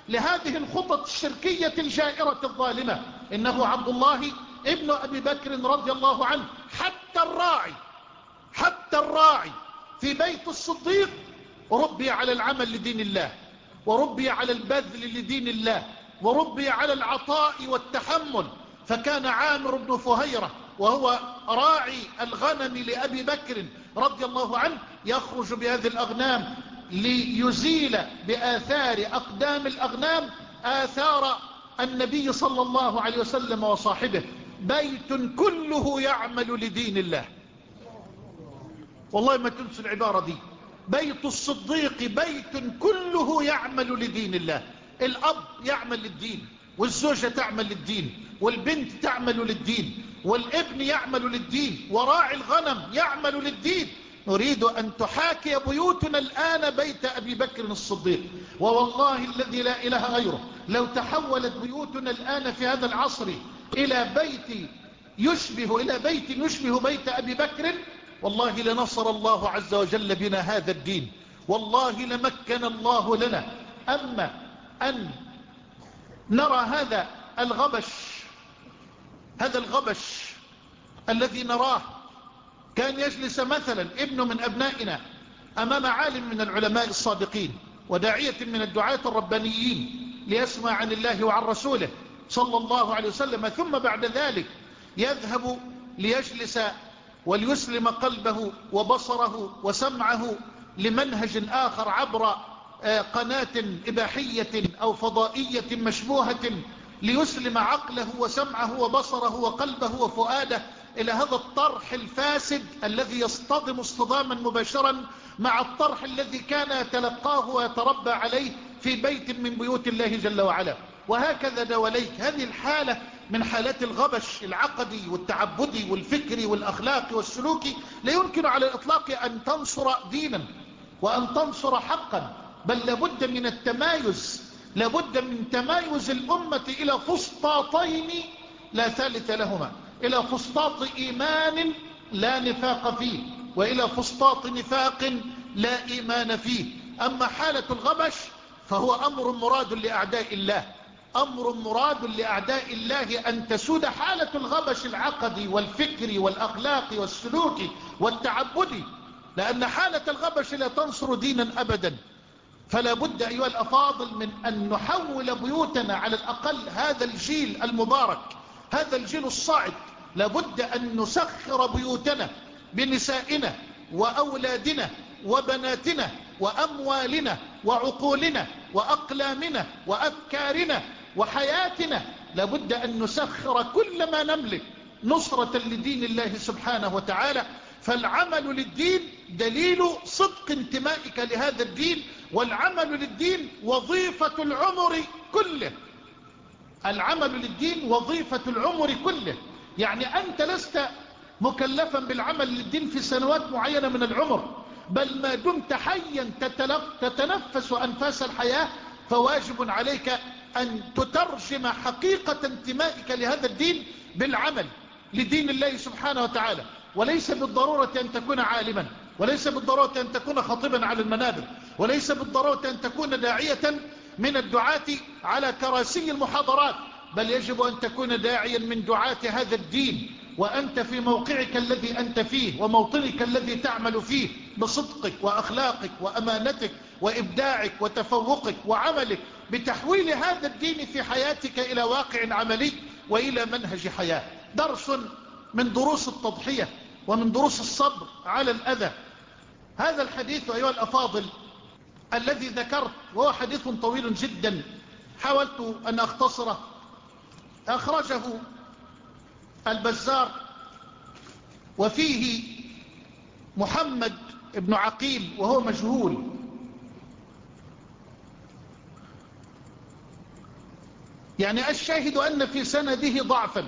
لهذه الخطط الشركية الجائرة الظالمة. إنه عبد الله ابن أبي بكر رضي الله عنه حتى الراعي حتى الراعي في بيت الصديق ربي على العمل لدين الله، وربي على البذل لدين الله، وربي على العطاء والتحمل. فكان عامر بن فهيرة وهو راعي الغنم لأبي بكر رضي الله عنه يخرج بهذه الأغنام ليزيل بآثار أقدام الأغنام آثار النبي صلى الله عليه وسلم وصاحبه. بيت كله يعمل لدين الله. والله ما تنسوا العبارة دي، بيت الصديق بيت كله يعمل لدين الله. الأب يعمل للدين، والزوجة تعمل للدين، والبنت تعمل للدين، والابن يعمل للدين، وراعي الغنم يعمل للدين. نريد أن تحاكي بيوتنا الآن بيت أبي بكر الصديق، ووالله الذي لا إله غيره لو تحولت بيوتنا الآن في هذا العصر إلى بيت يشبه إلى بيت يشبه بيت أبي بكر، والله لنصر الله عز وجل بنا هذا الدين، والله لمكن الله لنا. أما أن نرى هذا الغبش هذا الغبش الذي نراه، كان يجلس مثلا ابن من أبنائنا أمام عالم من العلماء الصادقين وداعية من الدعاة الربانيين ليسمع عن الله وعن رسوله صلى الله عليه وسلم، ثم بعد ذلك يذهب ليجلس وليسلم قلبه وبصره وسمعه لمنهج آخر عبر قناة إباحية أو فضائية مشبوهة، ليسلم عقله وسمعه وبصره وقلبه وفؤاده إلى هذا الطرح الفاسد الذي يصطدم اصطداما مباشرا مع الطرح الذي كان يتلقاه ويتربى عليه في بيت من بيوت الله جل وعلا. وهكذا دواليك هذه الحالة من حالات الغبش العقدي والتعبدي والفكري والأخلاقي والسلوكي لا يمكن على الإطلاق أن تنصر دينا وأن تنصر حقا، بل لابد من التمايز، لابد من تمايز الأمة إلى فسطاطين لا ثالث لهما، إلى فسطاط إيمان لا نفاق فيه، وإلى فسطاط نفاق لا إيمان فيه. أما حالة الغبش فهو أمر مراد لأعداء الله، أمر مراد لأعداء الله أن تسود حالة الغبش العقدي والفكري والأخلاقي والسلوكي والتعبدي، لأن حالة الغبش لا تنصر دينا أبدا. فلا بد أيها الأفاضل من أن نحول بيوتنا، على الأقل هذا الجيل المبارك، هذا الجيل الصاعد، لابد أن نسخر بيوتنا بنسائنا وأولادنا وبناتنا وأموالنا وعقولنا وأقلامنا وأفكارنا وحياتنا. لابد أن نسخر كل ما نملك نصرة لدين الله سبحانه وتعالى. فالعمل للدين دليل صدق انتمائك لهذا الدين، والعمل للدين وظيفة العمر كله. العمل للدين وظيفة العمر كله، يعني أنت لست مكلفا بالعمل للدين في سنوات معينة من العمر، بل ما دمت حيا تتنفس أنفاس الحياة فواجب عليك أن تترجم حقيقة انتمائك لهذا الدين بالعمل لدين الله سبحانه وتعالى. وليس بالضرورة أن تكون عالما، وليس بالضرورة أن تكون خطيبا على المنابر، وليس بالضرورة أن تكون داعية من الدعاة على كراسي المحاضرات، بل يجب أن تكون داعيا من دعاة هذا الدين، وأنت في موقعك الذي أنت فيه وموطنك الذي تعمل فيه بصدقك وأخلاقك وأمانتك وإبداعك وتفوقك وعملك بتحويل هذا الدين في حياتك إلى واقع عملي وإلى منهج حياة. درس من دروس التضحية ومن دروس الصبر على الأذى. هذا الحديث أيها الأفاضل الذي ذكرت، وهو حديث طويل جدا حاولت أن أختصره، أخرجه البزار وفيه محمد بن عقيل وهو مجهول، يعني الشاهد أن في سنده ضعفا،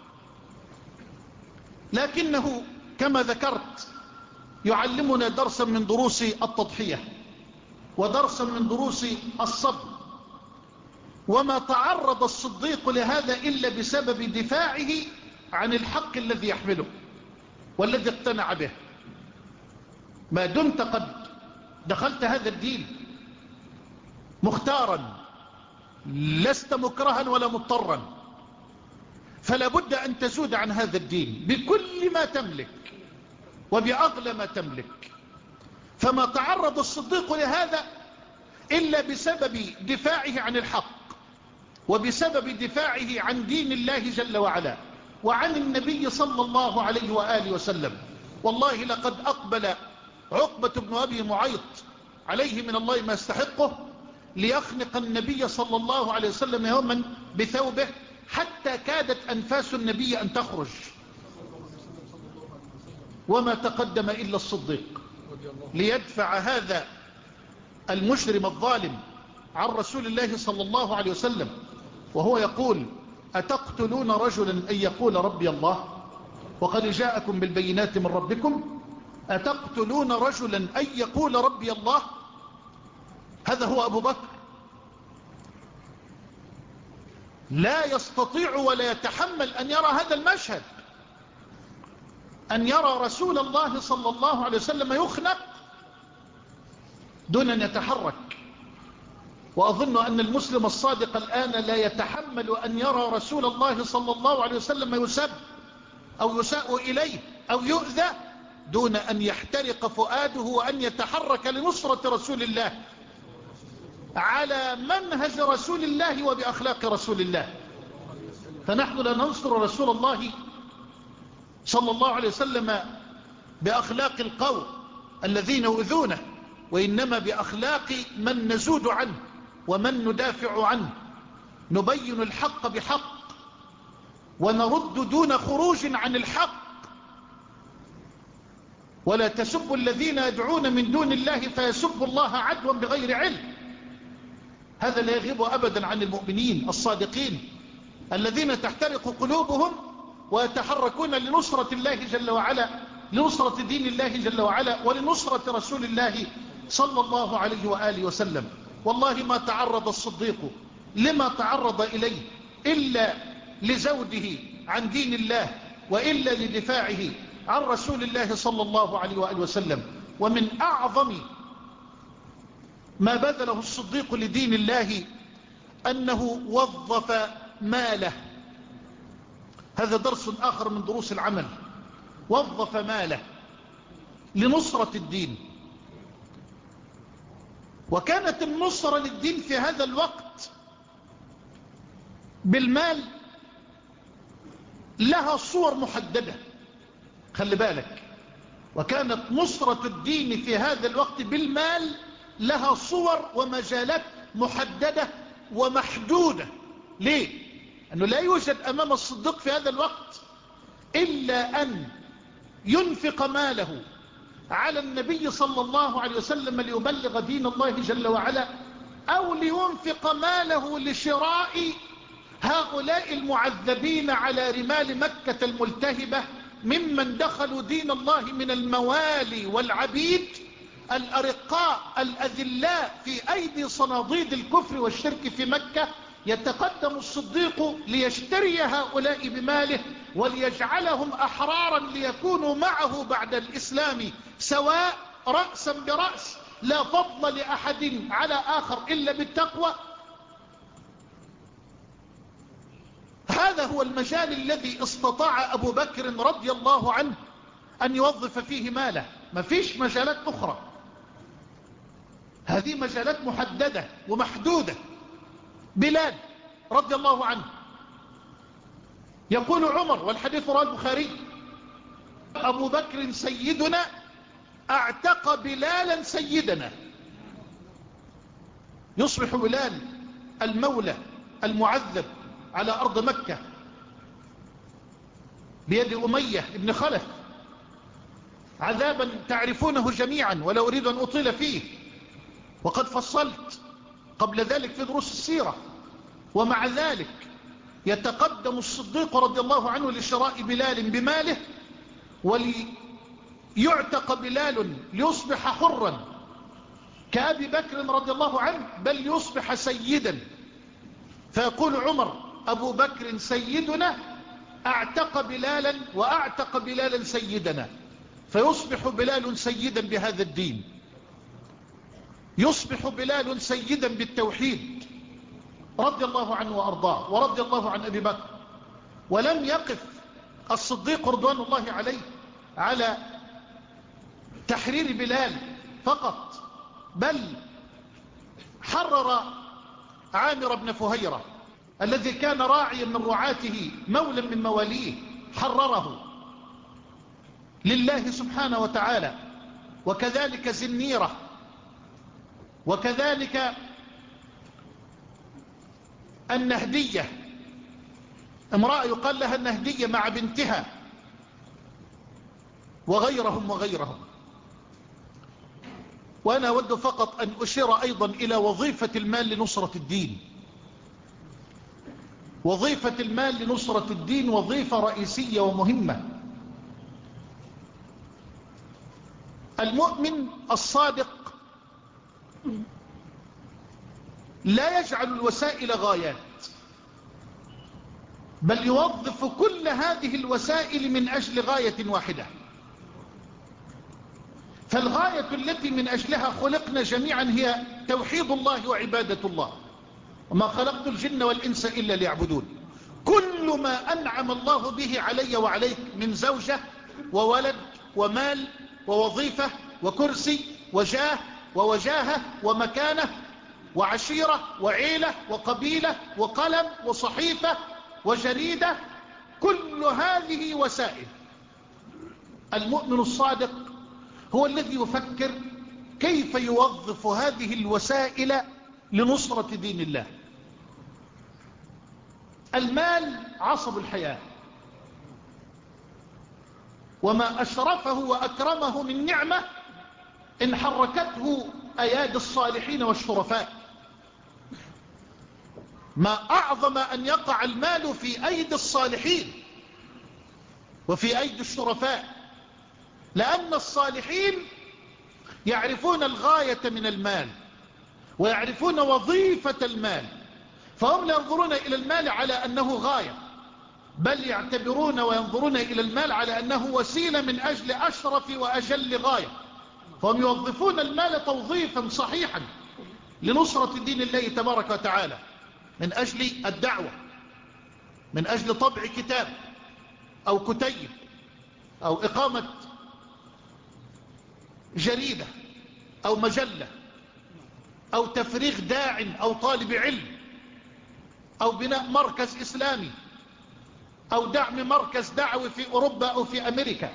لكنه كما ذكرت يعلمنا درسا من دروس التضحية ودرسا من دروس الصبر. وما تعرض الصديق لهذا إلا بسبب دفاعه عن الحق الذي يحمله والذي اقتنع به. ما دمت قد دخلت هذا الدين مختارا لست مكرها ولا مضطرا، فلا بد أن تزود عن هذا الدين بكل ما تملك وبأغلى ما تملك. فما تعرض الصديق لهذا إلا بسبب دفاعه عن الحق، وبسبب دفاعه عن دين الله جل وعلا وعن النبي صلى الله عليه وآله وسلم. والله لقد أقبل عقبة بن أبي معيط عليه من الله ما يستحقه ليخنق النبي صلى الله عليه وسلم يوما بثوبه، حتى كادت أنفاس النبي أن تخرج، وما تقدم إلا الصديق ليدفع هذا المجرم الظالم عن رسول الله صلى الله عليه وسلم، وهو يقول: أتقتلون رجلا أن يقول ربي الله وقد جاءكم بالبينات من ربكم؟ أتقتلون رجلا أن يقول ربي الله؟ هذا هو أبو بكر، لا يستطيع ولا يتحمل أن يرى هذا المشهد، أن يرى رسول الله صلى الله عليه وسلم يخنق دون أن يتحرك. وأظن أن المسلم الصادق الآن لا يتحمل أن يرى رسول الله صلى الله عليه وسلم يسب أو يساء إليه أو يؤذى دون أن يحترق فؤاده وأن يتحرك لنصرة رسول الله على منهج رسول الله وبأخلاق رسول الله. فنحن لا ننصر رسول الله صلى الله عليه وسلم بأخلاق القوم الذين يؤذونه، وإنما بأخلاق من نزود عنه ومن ندافع عنه، نبين الحق بحق ونرد دون خروج عن الحق. ولا تسبوا الذين يدعون من دون الله فيسبوا الله عدوا بغير علم. هذا لا يغيب أبدا عن المؤمنين الصادقين الذين تحترق قلوبهم ويتحركون لنصرة الله جل وعلا، لنصرة دين الله جل وعلا، ولنصرة رسول الله صلى الله عليه وآله وسلم. والله ما تعرض الصديق لما تعرض إليه إلا لزوده عن دين الله وإلا لدفاعه عن رسول الله صلى الله عليه وآله وسلم. ومن أعظم ما بذله الصديق لدين الله أنه وظف ماله. هذا درس آخر من دروس العمل. وظف ماله لنصرة الدين. وكانت النصرة للدين في هذا الوقت بالمال لها صور محددة، خلي بالك. وكانت نصرة الدين في هذا الوقت بالمال لها صور ومجالات محددة ومحدودة. ليه؟ أنه لا يوجد أمام الصديق في هذا الوقت إلا أن ينفق ماله على النبي صلى الله عليه وسلم ليبلغ دين الله جل وعلا، أو لينفق ماله لشراء هؤلاء المعذبين على رمال مكة الملتهبة ممن دخلوا دين الله من الموالي والعبيد الأرقاء الأذلاء في أيدي صناديد الكفر والشرك في مكة. يتقدم الصديق ليشتري هؤلاء بماله وليجعلهم أحرارا ليكونوا معه بعد الإسلام سواء رأسا برأس، لا فضل لأحد على آخر إلا بالتقوى. هذا هو المجال الذي استطاع أبو بكر رضي الله عنه أن يوظف فيه ماله. ما فيش مجالات أخرى، هذه مجالات محددة ومحدودة. بلال رضي الله عنه يقول عمر، والحديث رواه البخاري: أبو بكر سيدنا اعتق بلالا سيدنا. يصبح بلال المولى المعذب على أرض مكة بيد أمية ابن خلف، عذابا تعرفونه جميعا ولا أريد أن أطيل فيه، وقد فصلت قبل ذلك في دروس السيرة. ومع ذلك يتقدم الصديق رضي الله عنه لشراء بلال بماله وليعتق بلال ليصبح حرا كأبي بكر رضي الله عنه، بل يصبح سيدا. فيقول عمر: أبو بكر سيدنا اعتق بلالا واعتق بلالا سيدنا. فيصبح بلال سيدا بهذا الدين، يصبح بلال سيدا بالتوحيد، رضي الله عنه وأرضاه ورضي الله عن أبي بكر. ولم يقف الصديق رضوان الله عليه على تحرير بلال فقط، بل حرر عامر بن فهيرة الذي كان راعيا من رعاته مولا من مواليه، حرره لله سبحانه وتعالى. وكذلك زنيرة، وكذلك النهدية، امرأة يقال لها النهدية مع بنتها، وغيرهم وغيرهم. وأنا أود فقط أن أشير أيضا إلى وظيفة المال لنصرة الدين. وظيفة المال لنصرة الدين وظيفة رئيسية ومهمة. المؤمن الصادق لا يجعل الوسائل غايات، بل يوظف كل هذه الوسائل من أجل غاية واحدة. فالغاية التي من أجلها خلقنا جميعا هي توحيد الله وعبادة الله، وما خلقت الجن والإنس إلا ليعبدون. كل ما أنعم الله به علي وعليك من زوجة وولد ومال ووظيفة وكرسي وجاه ووجاهة ومكانة وعشيرة وعيلة وقبيلة وقلم وصحيفة وجريدة، كل هذه وسائل. المؤمن الصادق هو الذي يفكر كيف يوظف هذه الوسائل لنصرة دين الله. المال عصب الحياة، وما أشرفه وأكرمه من نعمة إن حركته أيادي الصالحين والشرفاء. ما أعظم أن يقع المال في أيدي الصالحين وفي أيدي الشرفاء، لأن الصالحين يعرفون الغاية من المال ويعرفون وظيفة المال، فهم لا ينظرون إلى المال على أنه غاية، بل يعتبرون وينظرون إلى المال على أنه وسيلة من أجل أشرف وأجل غاية. فهم يوظفون المال توظيفا صحيحا لنصرة دين الله تبارك وتعالى، من أجل الدعوة، من أجل طبع كتاب أو كتيب أو إقامة جريدة أو مجلة أو تفريغ داع أو طالب علم أو بناء مركز إسلامي أو دعم مركز دعوي في أوروبا أو في أمريكا.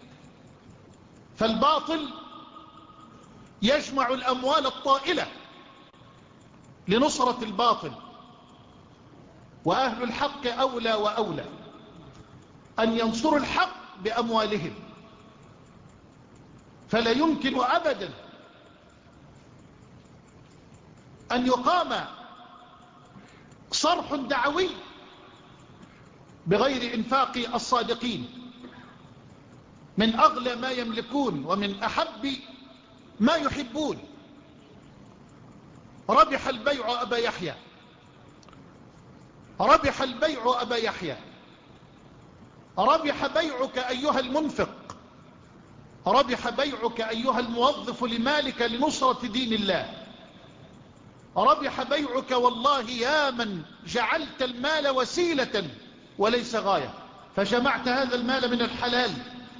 فالباطل يجمع الأموال الطائلة لنصرة الباطل، وأهل الحق أولى وأولى أن ينصروا الحق بأموالهم. فلا يمكن أبدا أن يقام صرح دعوي بغير إنفاق الصادقين من أغلى ما يملكون ومن أحب ما يحبون. ربح البيع أبا يحيى، ربح البيع أبا يحيى، ربح بيعك أيها المنفق، ربح بيعك أيها الموظف لمالك لنصرة دين الله، ربح بيعك والله يا من جعلت المال وسيلة وليس غاية، فجمعت هذا المال من الحلال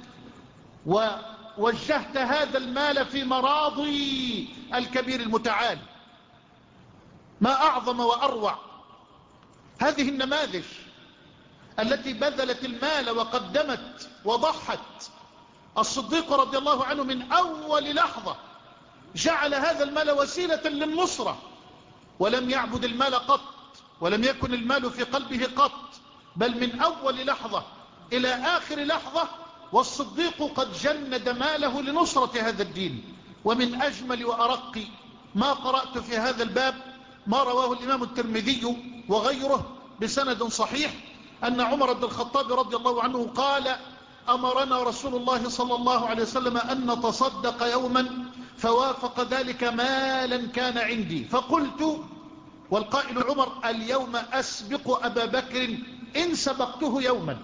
ووجهت هذا المال في مراضي الكبير المتعال. ما أعظم وأروع هذه النماذج التي بذلت المال وقدمت وضحت. الصديق رضي الله عنه من أول لحظة جعل هذا المال وسيلة للنصرة، ولم يعبد المال قط، ولم يكن المال في قلبه قط، بل من أول لحظة إلى آخر لحظة والصديق قد جند ماله لنصرة هذا الدين. ومن أجمل وأرق ما قرأت في هذا الباب ما رواه الإمام الترمذي وغيره بسند صحيح أن عمر بن الخطاب رضي الله عنه قال: أمرنا رسول الله صلى الله عليه وسلم أن نتصدق يوما فوافق ذلك مالا كان عندي، فقلت، والقائل عمر: اليوم أسبق أبا بكر إن سبقته يوما،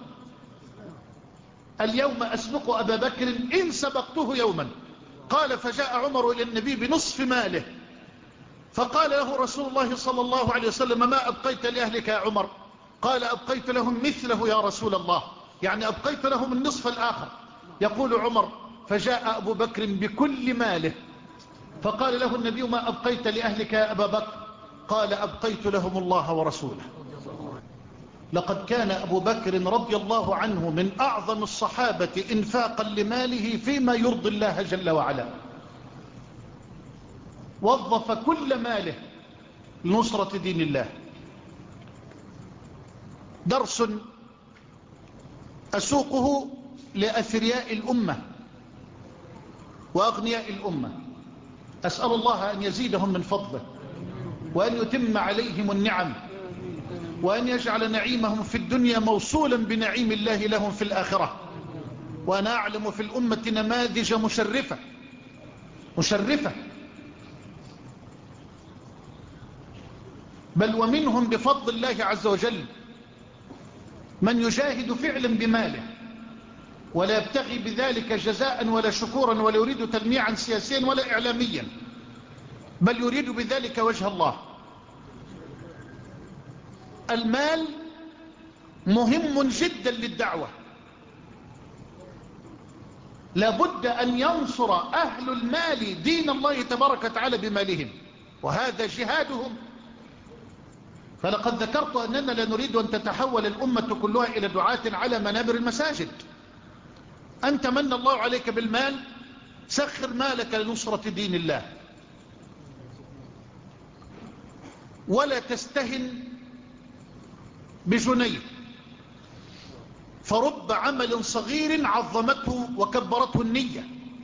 اليوم أسبق أبا بكر إن سبقته يوما. قال: فجاء عمر إلى النبي بنصف ماله فقال له رسول الله صلى الله عليه وسلم: ما أبقيت لأهلك يا عمر؟ قال: أبقيت لهم مثله يا رسول الله، يعني أبقيت لهم النصف الآخر. يقول عمر: فجاء أبو بكر بكل ماله فقال له النبي: ما أبقيت لأهلك يا أبا بكر؟ قال: أبقيت لهم الله ورسوله. لقد كان أبو بكر رضي الله عنه من أعظم الصحابة إنفاقا لماله فيما يرضي الله جل وعلا، وظف كل ماله لنصرة دين الله. درس أسوقه لأثرياء الأمة وأغنياء الأمة، أسأل الله أن يزيدهم من فضله وأن يتم عليهم النعم وأن يجعل نعيمهم في الدنيا موصولا بنعيم الله لهم في الآخرة. وأنا أعلم في الأمة نماذج مشرفة مشرفة بل ومنهم بفضل الله عز وجل من يجاهد فعلا بماله ولا يبتغي بذلك جزاء ولا شكورا ولا يريد تلميعا سياسيا ولا إعلاميا، بل يريد بذلك وجه الله. المال مهم جدا للدعوة، لابد أن ينصر أهل المال دين الله تبارك وتعالى بمالهم، وهذا جهادهم. فلقد ذكرت أننا لا نريد أن تتحول الأمة كلها إلى دعاة على منابر المساجد. أنت من الله عليك بالمال، سخر مالك لنصرة دين الله، ولا تستهن بجنيه، فرب عمل صغير عظمته وكبرته النية،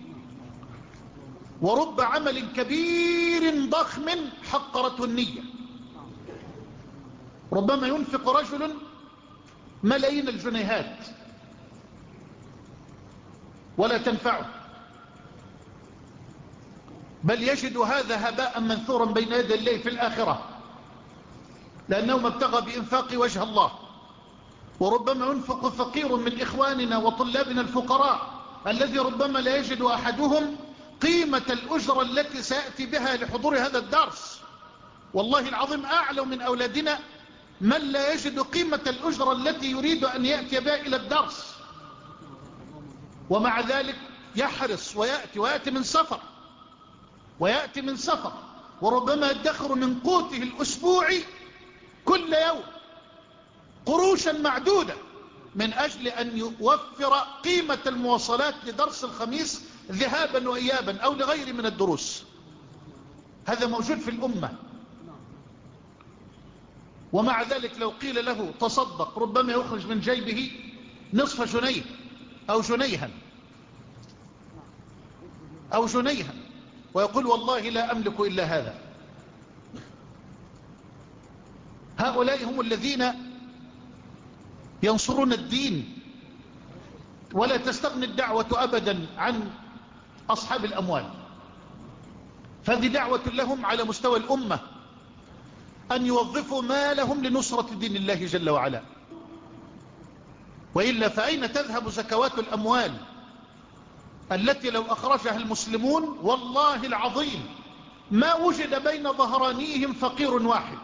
ورب عمل كبير ضخم حقرته النية. ربما ينفق رجل ملايين الجنيهات ولا تنفعه، بل يجد هذا هباء منثورا بين يدي الله في الآخرة، لأنه ما ابتغى بإنفاق وجه الله. وربما ينفق فقير من إخواننا وطلابنا الفقراء الذي ربما لا يجد أحدهم قيمة الأجرة التي سيأتي بها لحضور هذا الدرس. والله العظيم أعلم من أولادنا من لا يجد قيمة الأجرة التي يريد أن يأتي بها إلى الدرس، ومع ذلك يحرص ويأتي ويأتي من سفر ويأتي من سفر وربما يدخر من قوته الأسبوعي كل يوم قروشا معدودة من أجل أن يوفر قيمة المواصلات لدرس الخميس ذهابا وإيابا أو لغير من الدروس. هذا موجود في الأمة، ومع ذلك لو قيل له تصدق ربما يخرج من جيبه نصف جنيه أو جنيها أو جنيها ويقول: والله لا أملك إلا هذا. هؤلاء هم الذين ينصرون الدين، ولا تستغني الدعوة أبدا عن أصحاب الأموال. فهذه دعوة لهم على مستوى الأمة أن يوظفوا مالهم لنصرة دين الله جل وعلا، وإلا فأين تذهب زكوات الأموال التي لو أخرجها المسلمون والله العظيم ما وجد بين ظهرانيهم فقير واحد.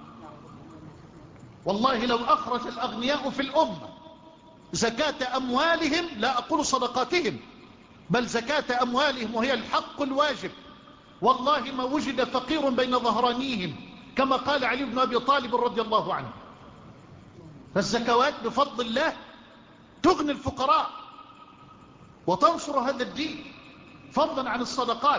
والله لو أخرج الأغنياء في الأمة زكاة أموالهم، لا أقول صدقاتهم، بل زكاة أموالهم وهي الحق الواجب، والله ما وجد فقير بين ظهرانيهم، كما قال علي بن أبي طالب رضي الله عنه. فالزكوات بفضل الله تغني الفقراء وتنصر هذا الدين، فضلا عن الصدقات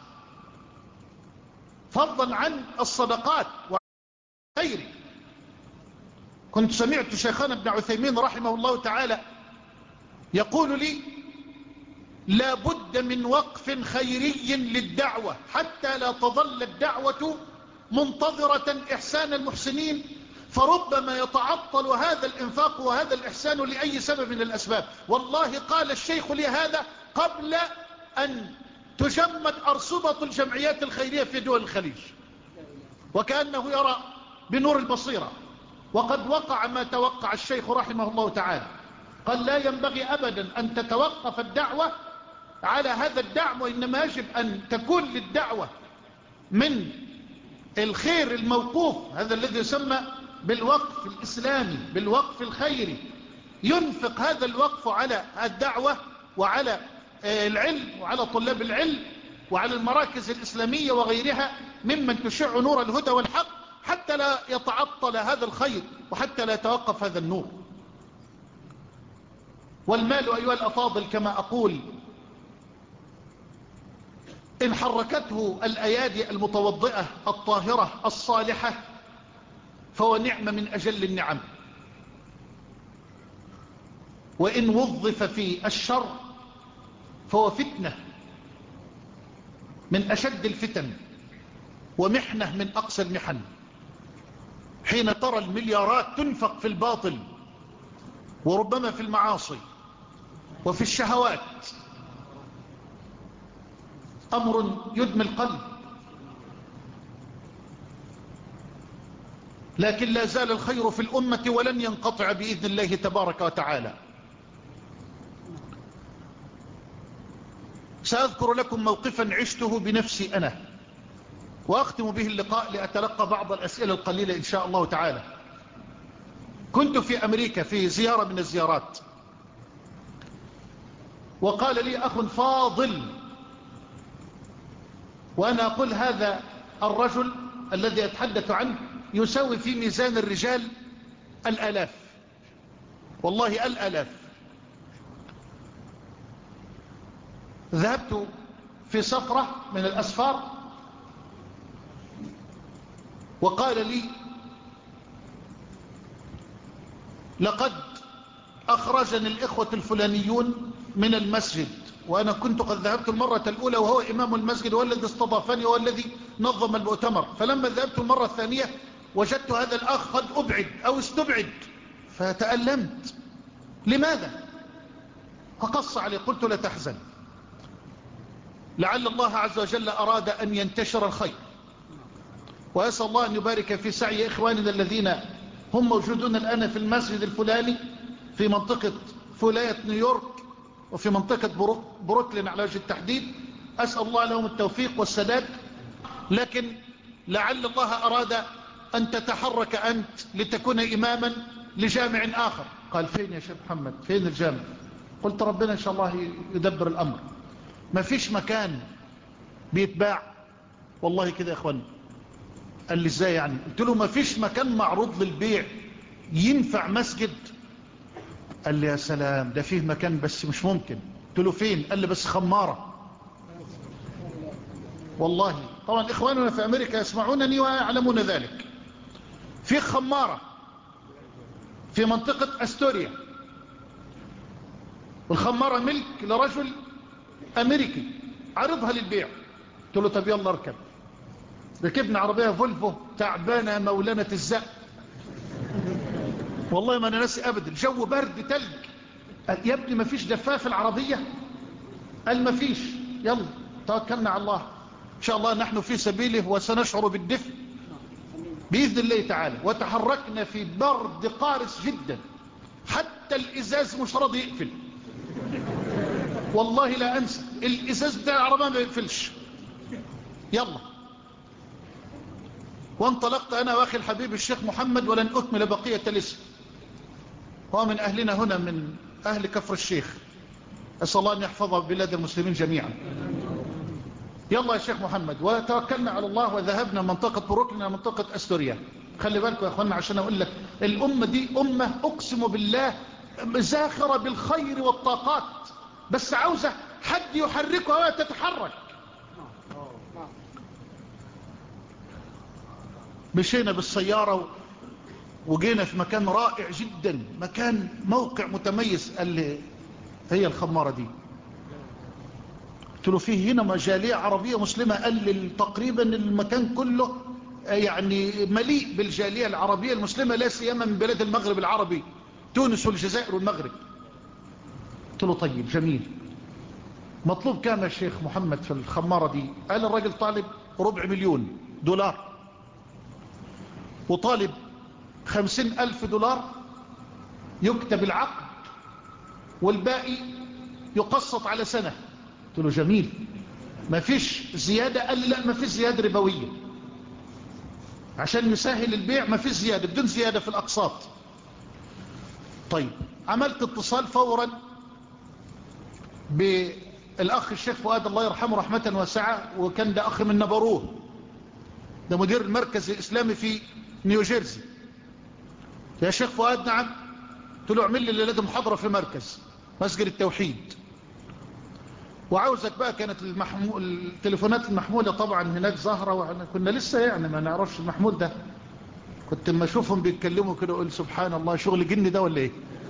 فضلا عن الصدقات وغيره. كنت سمعت شيخنا ابن عثيمين رحمه الله تعالى يقول لي: لا بد من وقف خيري للدعوة حتى لا تظل الدعوة منتظرة إحسان المحسنين، فربما يتعطل هذا الإنفاق وهذا الإحسان لأي سبب من الأسباب. والله قال الشيخ لي هذا قبل أن تجمد أرصبة الجمعيات الخيرية في دول الخليج، وكأنه يرى بنور البصيرة. وقد وقع ما توقع الشيخ رحمه الله تعالى، قال: لا ينبغي أبدا أن تتوقف الدعوة على هذا الدعم، وإنما يجب أن تكون للدعوة من الخير الموقوف هذا الذي يسمى بالوقف الإسلامي، بالوقف الخيري، ينفق هذا الوقف على الدعوة وعلى العلم وعلى طلاب العلم وعلى المراكز الإسلامية وغيرها ممن تشع نور الهدى والحق، حتى لا يتعطل هذا الخير وحتى لا يتوقف هذا النور. والمال أيها الأفاضل كما أقول إن حركته الأيادي المتوضئة الطاهرة الصالحة فهو نعمة من أجل النعم، وإن وظف في الشر فهو فتنة من أشد الفتن ومحنة من أقصى المحن. حين ترى المليارات تنفق في الباطل وربما في المعاصي وفي الشهوات أمر يدمي القلب، لكن لا زال الخير في الأمة ولن ينقطع بإذن الله تبارك وتعالى. سأذكر لكم موقفا عشته بنفسي أنا وأختم به اللقاء لأتلقى بعض الأسئلة القليلة إن شاء الله تعالى. كنت في أمريكا في زيارة من الزيارات، وقال لي أخ فاضل، وأنا أقول هذا الرجل الذي أتحدث عنه يساوي في ميزان الرجال الآلاف، والله الآلاف. ذهبت في سفرة من الأسفار وقال لي لقد أخرجني الإخوة الفلانيون من المسجد، وأنا كنت قد ذهبت المرة الأولى وهو إمام المسجد والذي استضافني والذي نظم المؤتمر، فلما ذهبت المرة الثانية وجدت هذا الأخ قد أبعد أو استبعد، فتألمت. لماذا؟ فقص علي، قلت لا تحزن، لعل الله عز وجل أراد أن ينتشر الخير، وأسأل الله أن يبارك في سعي إخواننا الذين هم موجودون الآن في المسجد الفلاني في منطقة ولاية نيويورك وفي منطقة بروكلين على وجه التحديد. أسأل الله لهم التوفيق والسداد، لكن لعل الله أراد أن تتحرك أنت لتكون إماما لجامع آخر. قال فين يا شيخ محمد، فين الجامع؟ قلت ربنا إن شاء الله يدبر الأمر، ما فيش مكان بيتباع. والله كده يا أخواني. قال لي ازاي يعني؟ قلت له ما فيش مكان معروض للبيع ينفع مسجد. قال لي يا سلام، ده فيه مكان بس مش ممكن. قلت له فين؟ قال لي بس خمارة. والله طبعا إخواننا في أمريكا يسمعونني ويعلمون ذلك. في خمارة في منطقة أستوريا، والخمارة ملك لرجل أمريكي عرضها للبيع. قلت له طب يلا اركب. ركبنا عربية فولفو تعبانة مولانة الزق، والله ما أنا ناسي أبدا، الجو برد تلج. قال يا ابني ما فيش دفاء في العربية؟ قال ما فيش. يلا توكلنا على الله، إن شاء الله نحن في سبيله وسنشعر بالدفء بإذن الله تعالى. وتحركنا في برد قارس جدا، حتى الإزاز مش راضي يقفل، والله لا أنسى الإزاز بتاع العربية ما يقفلش. يلا وانطلقت أنا وأخي الحبيب الشيخ محمد، ولن أكمل بقية الاسم، هو من أهلنا هنا من أهل كفر الشيخ، أسأل الله أن يحفظه بلاد المسلمين جميعا. يلا يا شيخ محمد، وتوكلنا على الله وذهبنا منطقة بروكلين منطقة أستوريا. خلي بالكم يا أخوانا عشان أقول لك الأمة دي أمة أقسم بالله زاخرة بالخير والطاقات، بس عاوزة حد يحركها وتتحرك. مشينا بالسيارة وجينا في مكان رائع جدا، مكان موقع متميز. قال لي هي الخمارة دي. قلت له فيه هنا مجالية عربية مسلمة؟ قال لي تقريبا المكان كله يعني مليء بالجالية العربية المسلمة، لا سيما من بلاد المغرب العربي، تونس والجزائر والمغرب. قلت له طيب جميل، مطلوب كام يا شيخ محمد في الخمارة دي؟ قال الراجل طالب ربع مليون دولار، وطالب خمسين ألف دولار يكتب العقد والباقي يقسط على سنة. قلت له جميل، ما فيش زيادة؟ قال لا ما فيش زيادة ربوية. عشان يسهل البيع، ما في زيادة، بدون زيادة في الأقساط. طيب عملت اتصال فورا بالأخ الشيخ فؤاد الله يرحمه رحمة واسعة، وكان ده أخ من نبروه، ده مدير المركز الإسلامي في نيوجيرسي. يا شيخ فؤاد نعم. قلت له اعمل لي الليلة محاضرة في مركز مسجد التوحيد، وعاوزك بقى. كانت المحمو... التليفونات المحمولة طبعا هناك ظاهرة، وكنا لسه يعني ما نعرفش المحمول ده. كنت ما اشوفهم بيتكلموا كده اقول سبحان الله، شغل جني ده ولا ايه؟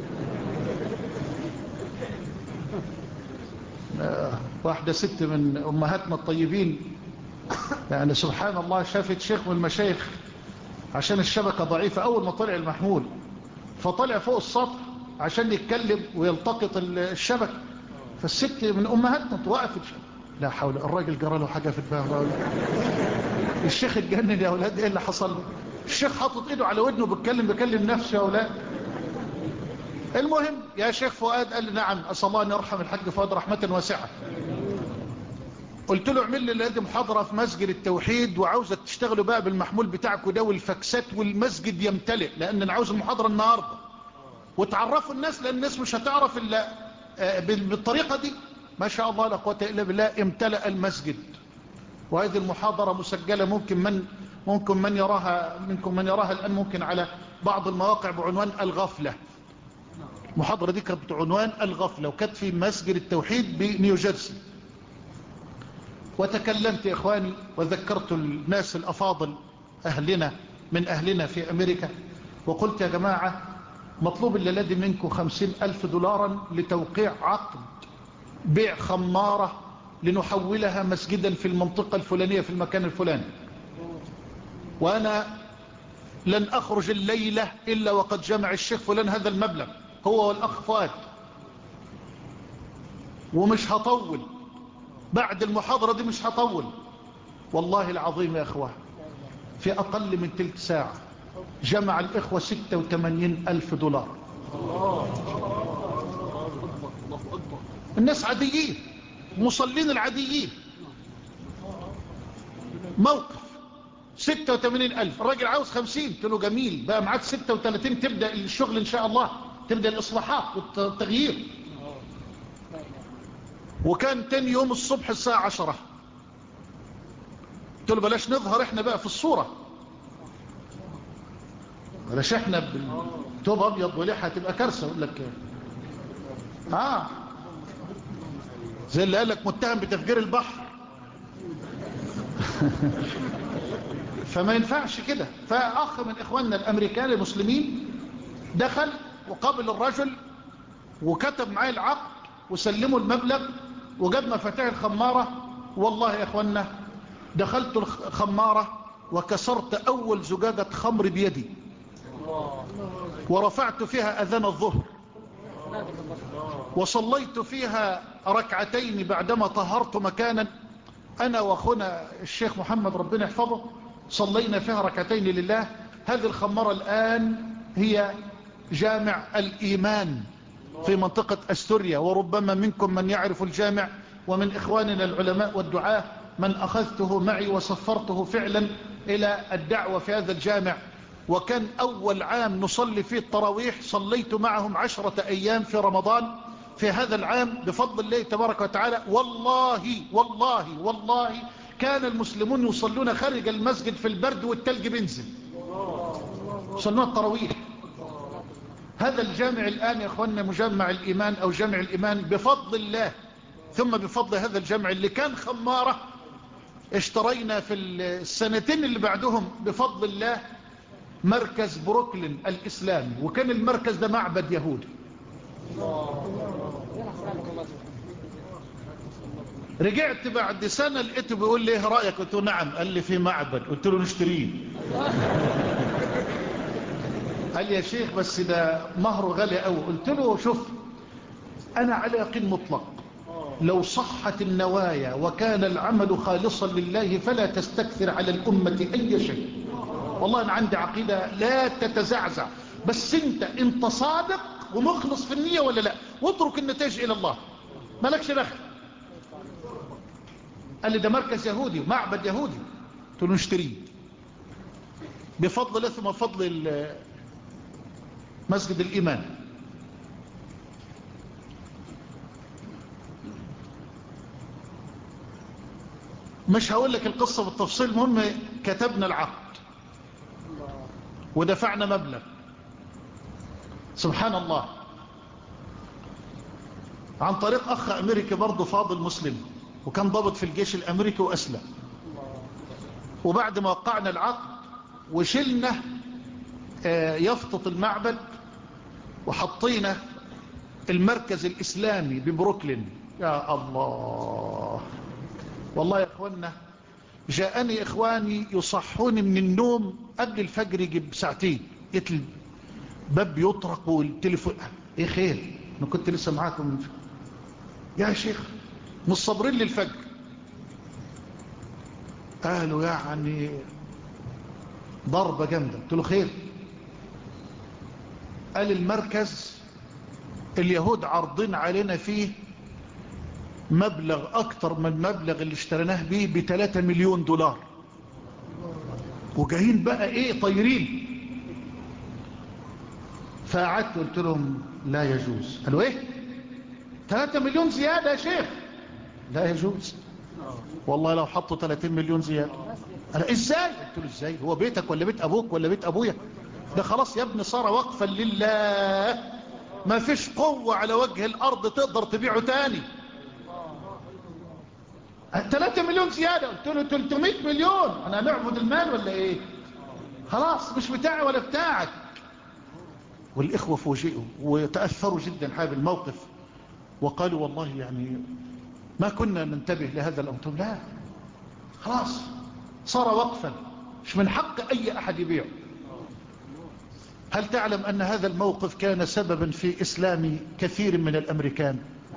آه واحدة ست من امهاتنا الطيبين يعني سبحان الله، شافت شيخ من المشايخ عشان الشبكة ضعيفة، اول ما طلع المحمول فطلع فوق السطح عشان يتكلم ويلتقط الشبكة، فالست من امهاتنا توقفت. لا حول، الراجل جرى له حاجة في دماغه. الشيخ اتجنن يا اولاد، ايه اللي حصل له؟ الشيخ حاطط ايده على ودنه بيتكلم بيكلم نفسه يا اولاد. المهم يا شيخ فؤاد قال لي نعم، اسال الله ان يرحم الحاج فؤاد رحمه واسعه. قلت له اعمل لي لدي محاضره في مسجد التوحيد، وعاوزك تشتغلوا بقى بالمحمول بتاعكم ده والفاكسات، والمسجد يمتلئ، لان انا عاوز المحاضره النهارده، وتعرفوا الناس، لان الناس مش هتعرف الا بالطريقه دي. ما شاء الله لا قوه الا بالله، امتلأ المسجد. وهذه المحاضره مسجله، ممكن من ممكن من يراها منكم من يراها الان ممكن على بعض المواقع بعنوان الغفله. المحاضرة دي كانت بعنوان الغفلة، وكانت في مسجد التوحيد بنيوجيرسي. وتكلمت يا إخواني وذكرت الناس الأفاضل أهلنا من أهلنا في أمريكا، وقلت يا جماعة مطلوب الليلة منكم خمسين ألف دولارا لتوقيع عقد بيع خمارة لنحولها مسجدا في المنطقة الفلانية في المكان الفلاني، وأنا لن أخرج الليلة إلا وقد جمع الشيخ فلان هذا المبلغ، هو والأخ فؤاد، ومش هطول بعد المحاضرة دي، مش هطول والله العظيم يا أخوة. في أقل من تلت ساعة جمع الإخوة ستة وثمانين ألف دولار. الناس عاديين، مصلين العاديين، موقف ستة وثمانين ألف. الراجل عاوز خمسين، قلت له جميل، بقى معاك ستة وثلاثين تبدأ الشغل إن شاء الله، تبدأ الإصلاحات والتغيير. وكان تاني يوم الصبح الساعة عشرة، قلت له بلاش نظهر احنا بقى في الصورة، بلاش احنا بالتوب ابيض ولحة تبقى كارثة. اقول لك اه زي اللي قال لك متهم بتفجير البحر. فما ينفعش كده. فاخ من اخواننا الامريكان المسلمين دخل وقابل الرجل وكتب معاه العقد وسلموا المبلغ وجاب مفاتيح الخمارة. والله يا اخواننا دخلت الخمارة وكسرت اول زجاجة خمر بيدي، ورفعت فيها اذان الظهر، وصليت فيها ركعتين بعدما طهرت مكانا انا واخونا الشيخ محمد ربنا يحفظه، صلينا فيها ركعتين لله. هذه الخمارة الان هي جامع الايمان في منطقة أستوريا، وربما منكم من يعرف الجامع، ومن إخواننا العلماء والدعاة من أخذته معي وسفرته فعلا إلى الدعوة في هذا الجامع. وكان أول عام نصلي فيه التراويح، صليت معهم عشرة أيام في رمضان في هذا العام بفضل الله تبارك وتعالى. والله والله والله كان المسلمون يصلون خارج المسجد في البرد والتلج بينزل، صلوا التراويح. هذا الجامع الآن يا أخوانا مجمع الإيمان أو جامع الإيمان بفضل الله، ثم بفضل هذا الجامع اللي كان خمارة. اشترينا في السنتين اللي بعدهم بفضل الله مركز بروكلين الإسلامي، وكان المركز ده معبد يهودي. رجعت بعد سنة لقيته بيقول لي ايه رأيك؟ قلت له نعم. قال لي في معبد. قلت له نشتريه. قال لي يا شيخ بس ده مهره غالي قوي. قلت له شوف انا على يقين مطلق لو صحت النوايا وكان العمل خالصا لله فلا تستكثر على الأمة أي شيء. والله أنا عندي عقيدة لا تتزعزع، بس انت انت صادق ومخلص في النية ولا لا، واترك النتائج إلى الله، مالكش دخل. قال لي ده مركز يهودي ومعبد يهودي. قلت له نشتريه. بفضل الله ثم فضل مسجد الإيمان. مش هقول لك القصة بالتفصيل، المهم كتبنا العقد ودفعنا مبلغ. سبحان الله، عن طريق أخ أمريكي برضه فاضل مسلم، وكان ضابط في الجيش الأمريكي وأسلم. وبعد ما وقعنا العقد وشلنا يفطط المعبد وحطينا المركز الإسلامي ببروكلين، يا الله والله يا إخواننا، جاءني إخواني يصحوني من النوم قبل الفجر يجيب ساعتين، قلت الباب يطرق والتليفون، ايه خير؟ انا كنت لسه معاكم يا شيخ، مش صابرين للفجر. قالوا يعني ضربة جامدة. قلت له خير؟ قال المركز اليهود عارضين علينا فيه مبلغ اكتر من المبلغ اللي اشتريناه به بثلاثة مليون دولار، وجايين بقى ايه طيرين. فقعدت قلت لهم لا يجوز. قالوا ايه؟ ثلاثة مليون زيادة يا شيخ؟ لا يجوز والله، لو حطوا ثلاثين مليون زيادة. قال ازاي؟ قلت له ازاي؟ هو بيتك ولا بيت ابوك ولا بيت ابويا؟ ده خلاص يا ابني صار وقفا لله، ما فيش قوة على وجه الارض تقدر تبيعه تاني. ثلاثة مليون زيادة. قلت له ثلاثمائة مليون، انا نعبد المال ولا ايه؟ خلاص مش بتاعي ولا بتاعك. والاخوة فوجئوا وتأثروا جدا حاب الموقف، وقالوا والله يعني ما كنا ننتبه لهذا الامر. لا خلاص صار وقفا، مش من حق اي احد يبيعه. هل تعلم ان هذا الموقف كان سببا في اسلام كثير من الامريكان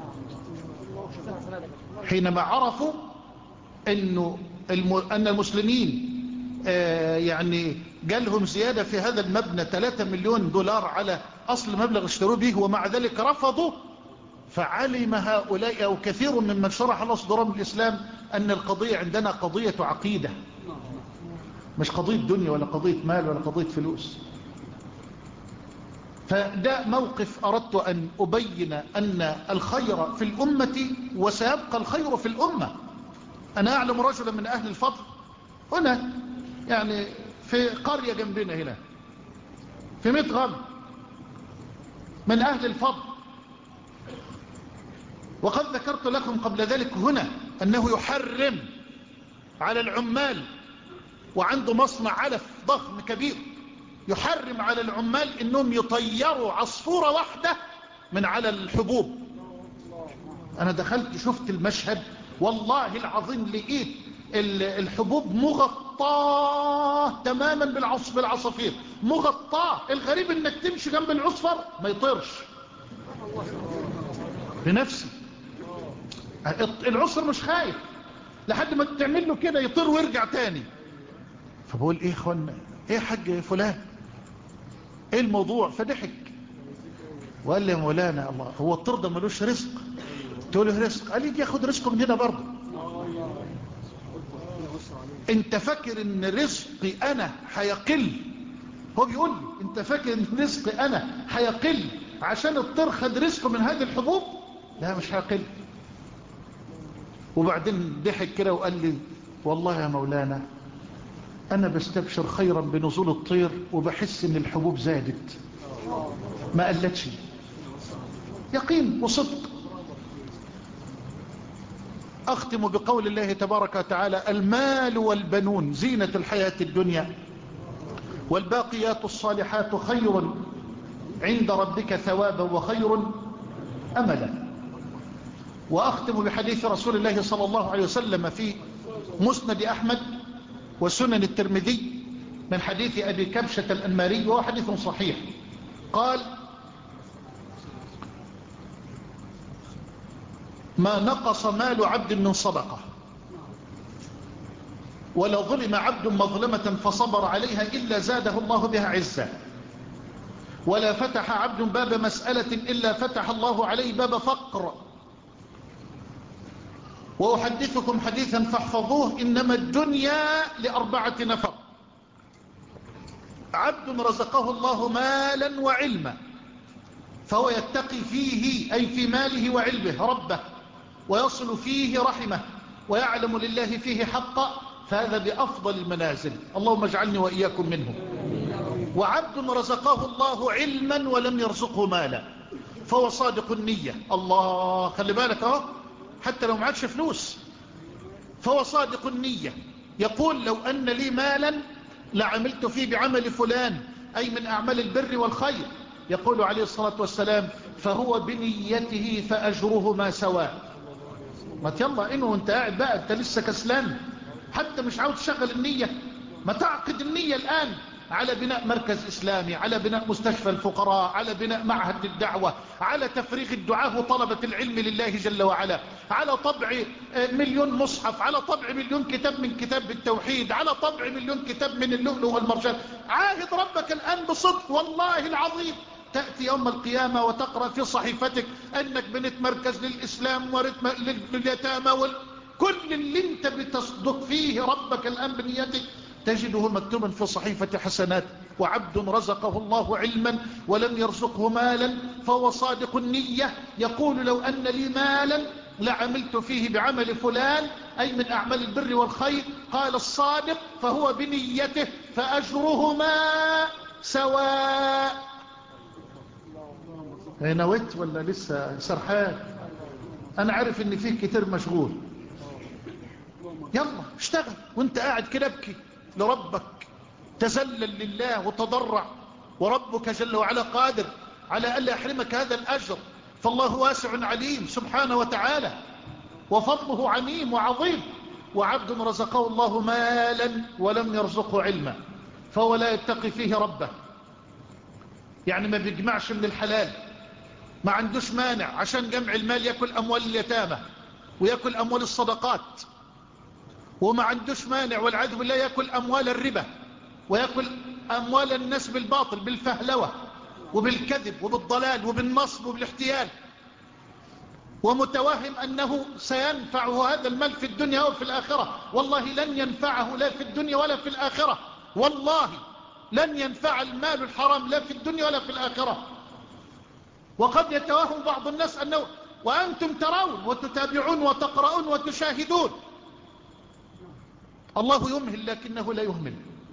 حينما عرفوا انه الم... ان المسلمين آه يعني جالهم زيادة في هذا المبنى ثلاثة مليون دولار على اصل مبلغ اشتروا به، ومع ذلك رفضوا. فعلم هؤلاء او كثير ممن شرح الله صدورهم الاسلام ان القضية عندنا قضية عقيدة، مش قضية دنيا ولا قضية مال ولا قضية فلوس. فده موقف أردت أن أبين أن الخير في الأمة وسيبقى الخير في الأمة. أنا أعلم رجلا من أهل الفضل هنا، يعني في قرية جنبنا هنا في متغم، من أهل الفضل، وقد ذكرت لكم قبل ذلك هنا أنه يحرم على العمال، وعنده مصنع علف ضخم كبير، يحرم على العمال انهم يطيروا عصفورة واحدة من على الحبوب. انا دخلت شفت المشهد والله العظيم، لقيت الحبوب مغطاة تماما بالعصافير، مغطاة. الغريب انك تمشي جنب العصفر ما يطيرش بنفسي، العصفر مش خايف لحد ما تعمل له كده يطير ويرجع تاني. فبقول ايه اخوانا، ايه حاج فلان، ايه الموضوع؟ فضحك وقال لي يا مولانا الله، هو الطير ده ملوش رزق؟ قلت له رزق. قال لي يجي ياخد رزقه من هنا برضه. انت فاكر ان رزقي انا هيقل؟ هو بيقول لي انت فاكر ان رزقي انا هيقل عشان الطير خد رزقه من هذه الحبوب؟ لا مش هيقل. وبعدين ضحك كده وقال لي والله يا مولانا انا بستبشر خيرا بنزول الطير، وبحس ان الحبوب زادت ما قلتش. يقين وصدق. اختم بقول الله تبارك وتعالى: المال والبنون زينة الحياة الدنيا، والباقيات الصالحات خير عند ربك ثوابا وخير املا. واختم بحديث رسول الله صلى الله عليه وسلم في مسند احمد وسنن الترمذي من حديث ابي كبشة الانماري، وهو حديث صحيح. قال: ما نقص مال عبد من صدقة، ولا ظلم عبد مظلمة فصبر عليها إلا زاده الله بها عزا، ولا فتح عبد باب مسألة إلا فتح الله عليه باب فقر. وأحدثكم حديثا فاحفظوه: إنما الدنيا لأربعة نفر: عبد رزقه الله مالا وعلما فهو يتقي فيه أي في ماله وعلمه ربه ويصل فيه رحمه ويعلم لله فيه حقا فهذا بأفضل المنازل. اللهم اجعلني وإياكم منهم. وعبد رزقه الله علما ولم يرزقه مالا فهو صادق النية. الله خلي بالك اهو حتى لو معكش فلوس فهو صادق النية يقول لو أن لي مالا لعملت فيه بعمل فلان أي من أعمال البر والخير. يقول عليه الصلاة والسلام فهو بنيته فأجرهما سواء. ما يلا إنه أنت قاعد بقى أنت لسه كسلان حتى مش عاوز تشغل النية. ما تعقد النية الآن على بناء مركز إسلامي، على بناء مستشفى الفقراء، على بناء معهد للدعوة، على تفريغ الدعاة وطلبة العلم لله جل وعلا، على طبع مليون مصحف، على طبع مليون كتاب من كتاب التوحيد، على طبع مليون كتاب من اللؤلؤ والمرجان. عاهد ربك الآن بصدق والله العظيم تأتي يوم القيامة وتقرأ في صحيفتك أنك بنت مركز للإسلام ورتم لليتامى كل اللي انت بتصدق فيه ربك الآن بنيتك تجده مكتوبا في صحيفة حسنات. وعبد رزقه الله علما ولم يرزقه مالا فهو صادق النية يقول لو أن لي مالا لعملت فيه بعمل فلان أي من أعمال البر والخير. قال الصادق فهو بنيته فأجرهما سواء. نويت ولا لسه سرحان؟ أنا عارف إن فيه كتير مشغول. يلا اشتغل وانت قاعد كده ابكي لربك تذلل لله وتضرع وربك جل وعلا قادر على ألا يحرمك هذا الأجر فالله واسع عليم سبحانه وتعالى وفضله عميم وعظيم. وعبد رزقه الله مالا ولم يرزقه علما فهو لا يتقي فيه ربه يعني ما بيجمعش من الحلال ما عندوش مانع عشان جمع المال يأكل أموال اليتامى ويأكل أموال الصدقات وما عندوش مانع والعياذ بالله يأكل أموال الربا ويأكل أموال الناس بالباطل بالفهلوة وبالكذب وبالضلال وبالنصب وبالاحتيال ومتوهم أنه سينفعه هذا المال في الدنيا وفي الآخرة. والله لن ينفعه لا في الدنيا ولا في الآخرة. والله لن ينفع المال الحرام لا في الدنيا ولا في الآخرة. وقد يتوهم بعض الناس أنه وأنتم ترون وتتابعون وتقرؤون وتشاهدون. الله يمهل لكنه لا يهمل.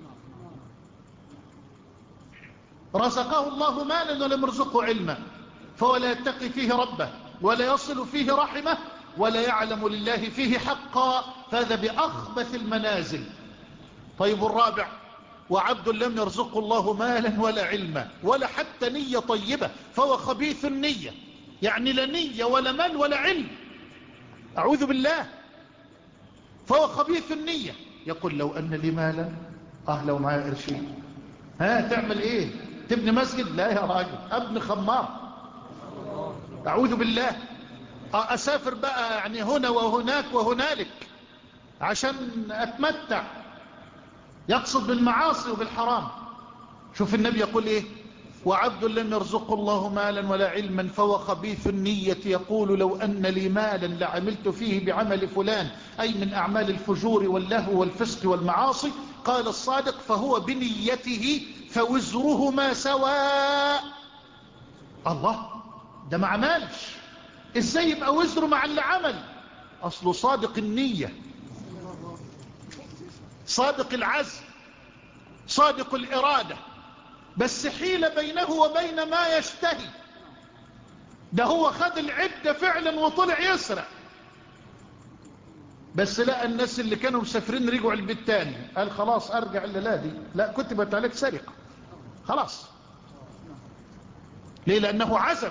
رزقه الله مالا ولم يرزقه علما فهو لا يتقي فيه ربه ولا يصل فيه رحمه ولا يعلم لله فيه حقا فهذا بأخبث المنازل. طيب الرابع وعبد لم يرزقه الله مالا ولا علما ولا حتى نية طيبة فهو خبيث النية يعني لا نية ولا مال ولا علم أعوذ بالله فهو خبيث النية. يقول لو أن لي مالا اه لو معايا قرشين ها تعمل ايه تبني مسجد؟ لا يا راجل ابني خمار أعوذ بالله. أسافر بقى يعني هنا وهناك وهنالك عشان أتمتع يقصد بالمعاصي وبالحرام. شوف النبي يقول ايه وعبد لم يرزقه الله مالا ولا علما فهو خبيث النية يقول لو أن لي مالا لعملت فيه بعمل فلان أي من أعمال الفجور واللهو والفسق والمعاصي. قال الصادق فهو بنيته فوزرهما سواء. الله ده ما عملش ازاي يبقى وزره مع اللي عمل؟ أصله صادق النية صادق العزم صادق الإرادة بس حيل بينه وبين ما يشتهي. ده هو خد العدة فعلا وطلع يسرع بس لا الناس اللي كانوا مسافرين رجعوا البيت تاني قال خلاص ارجع الليلة دي لا كتبت عليك سرقة خلاص. ليه؟ لأنه عزم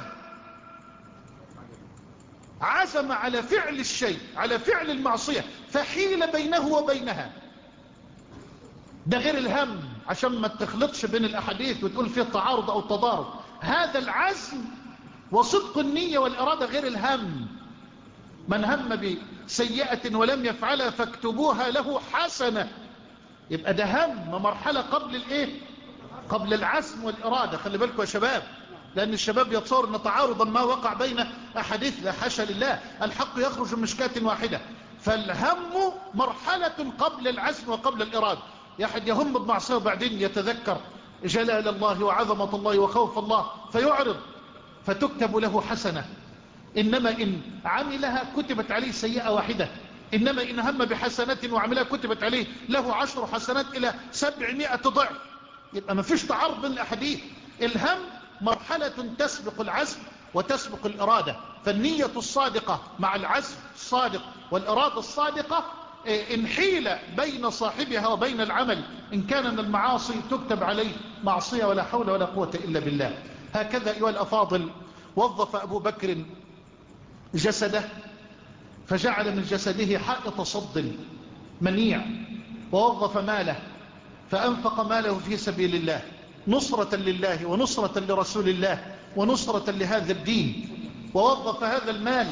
عزم على فعل الشيء على فعل المعصية فحيل بينه وبينها. ده غير الهم عشان ما تخلطش بين الأحاديث وتقول فيه تعارض أو تضارب. هذا العزم وصدق النية والإرادة غير الهم. من هم بسيئة ولم يفعلها فاكتبوها له حسنة يبقى ده هم مرحلة قبل الايه قبل العزم والإرادة. خلي بالكم يا شباب لأن الشباب يتصور أن تعارضا ما وقع بين أحاديث لا حاشا لله الحق يخرج من مشكاة واحدة. فالهم مرحلة قبل العزم وقبل الإرادة. يا أحد يهم بمعصية وبعدين يتذكر جلال الله وعظمة الله وخوف الله فيعرض فتكتب له حسنة. إنما إن عملها كتبت عليه سيئة واحدة. إنما إن هم بحسنة وعملها كتبت عليه له عشر حسنات إلى سبعمائة ضعف. يبقى ما فيش تعارض بين الأحاديث. الهم مرحلة تسبق العزم وتسبق الإرادة. فالنية الصادقة مع العزم الصادق والإرادة الصادقة إن حيل بين صاحبها وبين العمل إن كان من المعاصي تكتب عليه معصية ولا حول ولا قوة إلا بالله. هكذا أيها الأفاضل وظف أبو بكر جسده فجعل من جسده حائط صد منيع، ووظف ماله فأنفق ماله في سبيل الله نصرة لله ونصرة لرسول الله ونصرة لهذا الدين. ووظف هذا المال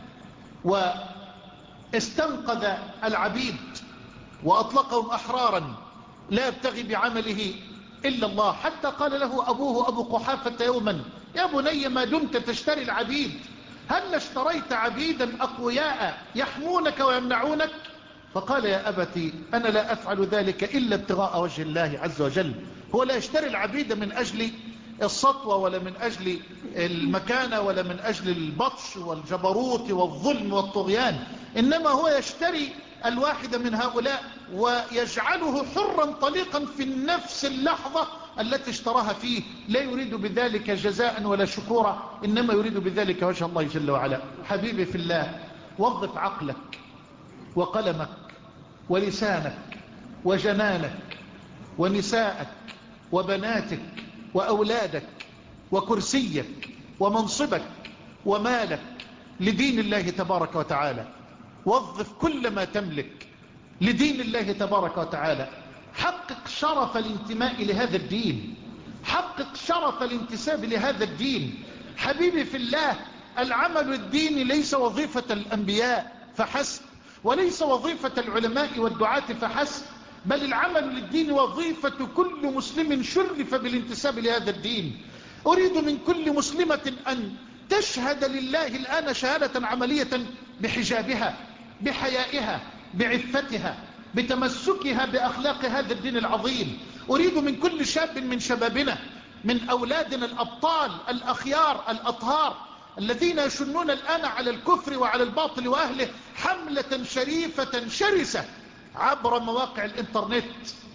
واستنقذ العبيد وأطلقهم أحرارا لا يبتغي بعمله إلا الله. حتى قال له أبوه أبو قحافة يوما: يا بني ما دمت تشتري العبيد هل اشتريت عبيدا أقوياء يحمونك ويمنعونك؟ فقال: يا أبتي أنا لا أفعل ذلك إلا ابتغاء وجه الله عز وجل. هو لا يشتري العبيد من أجل السطوة ولا من أجل المكانة ولا من أجل البطش والجبروت والظلم والطغيان، إنما هو يشتري الواحد من هؤلاء ويجعله حرا طليقا في النفس اللحظة التي اشتراها فيه، لا يريد بذلك جزاء ولا شكورا، إنما يريد بذلك وجه الله جل وعلا. حبيبي في الله، وظف عقلك وقلمك ولسانك وجنانك ونساءك وبناتك وأولادك وكرسيك ومنصبك ومالك لدين الله تبارك وتعالى. وظف كل ما تملك لدين الله تبارك وتعالى. حقق شرف الانتماء لهذا الدين، حقق شرف الانتساب لهذا الدين. حبيبي في الله، العمل الديني ليس وظيفة الأنبياء فحسب، وليس وظيفة العلماء والدعاة فحسب، بل العمل للدين وظيفة كل مسلم شرف بالانتساب لهذا الدين. أريد من كل مسلمة أن تشهد لله الآن شهادة عملية بحجابها، بحيائها، بعفتها، بتمسكها بأخلاق هذا الدين العظيم. أريد من كل شاب من شبابنا، من أولادنا الأبطال الأخيار الأطهار الذين يشنون الآن على الكفر وعلى الباطل وأهله حملة شريفة شرسة عبر مواقع الإنترنت.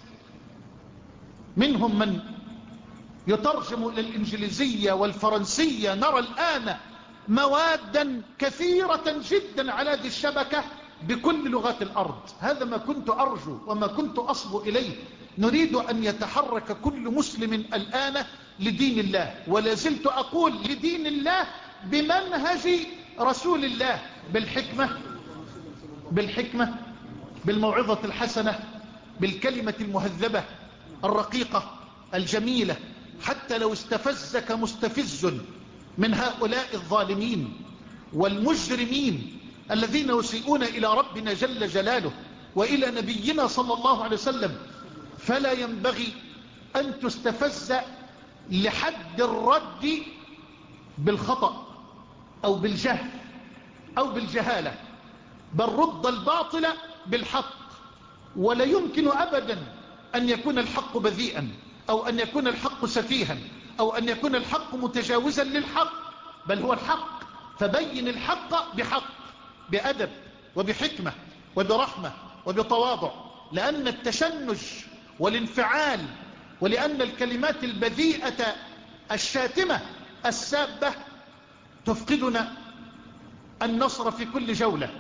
منهم من يترجم إلى الإنجليزية والفرنسية. نرى الآن موادا كثيرة جدا على هذه الشبكة بكل لغات الأرض. هذا ما كنت أرجو وما كنت أصب إليه. نريد أن يتحرك كل مسلم الآن لدين الله، ولا زلت أقول لدين الله بمنهج رسول الله، بالحكمة بالحكمة بالموعظة الحسنة، بالكلمة المهذبة الرقيقة الجميلة، حتى لو استفزك مستفز من هؤلاء الظالمين والمجرمين الذين يسيئون إلى ربنا جل جلاله وإلى نبينا صلى الله عليه وسلم، فلا ينبغي أن تستفز لحد الرد بالخطأ أو بالجهل أو بالجهالة، بل رد الباطل بالحق. ولا يمكن أبدا أن يكون الحق بذيئا أو أن يكون الحق سفيها أو أن يكون الحق متجاوزا للحق، بل هو الحق. فبين الحق بحق، بأدب وبحكمة وبرحمة وبتواضع، لأن التشنج والانفعال ولأن الكلمات البذيئة الشاتمة السابة تفقدنا النصر في كل جولة.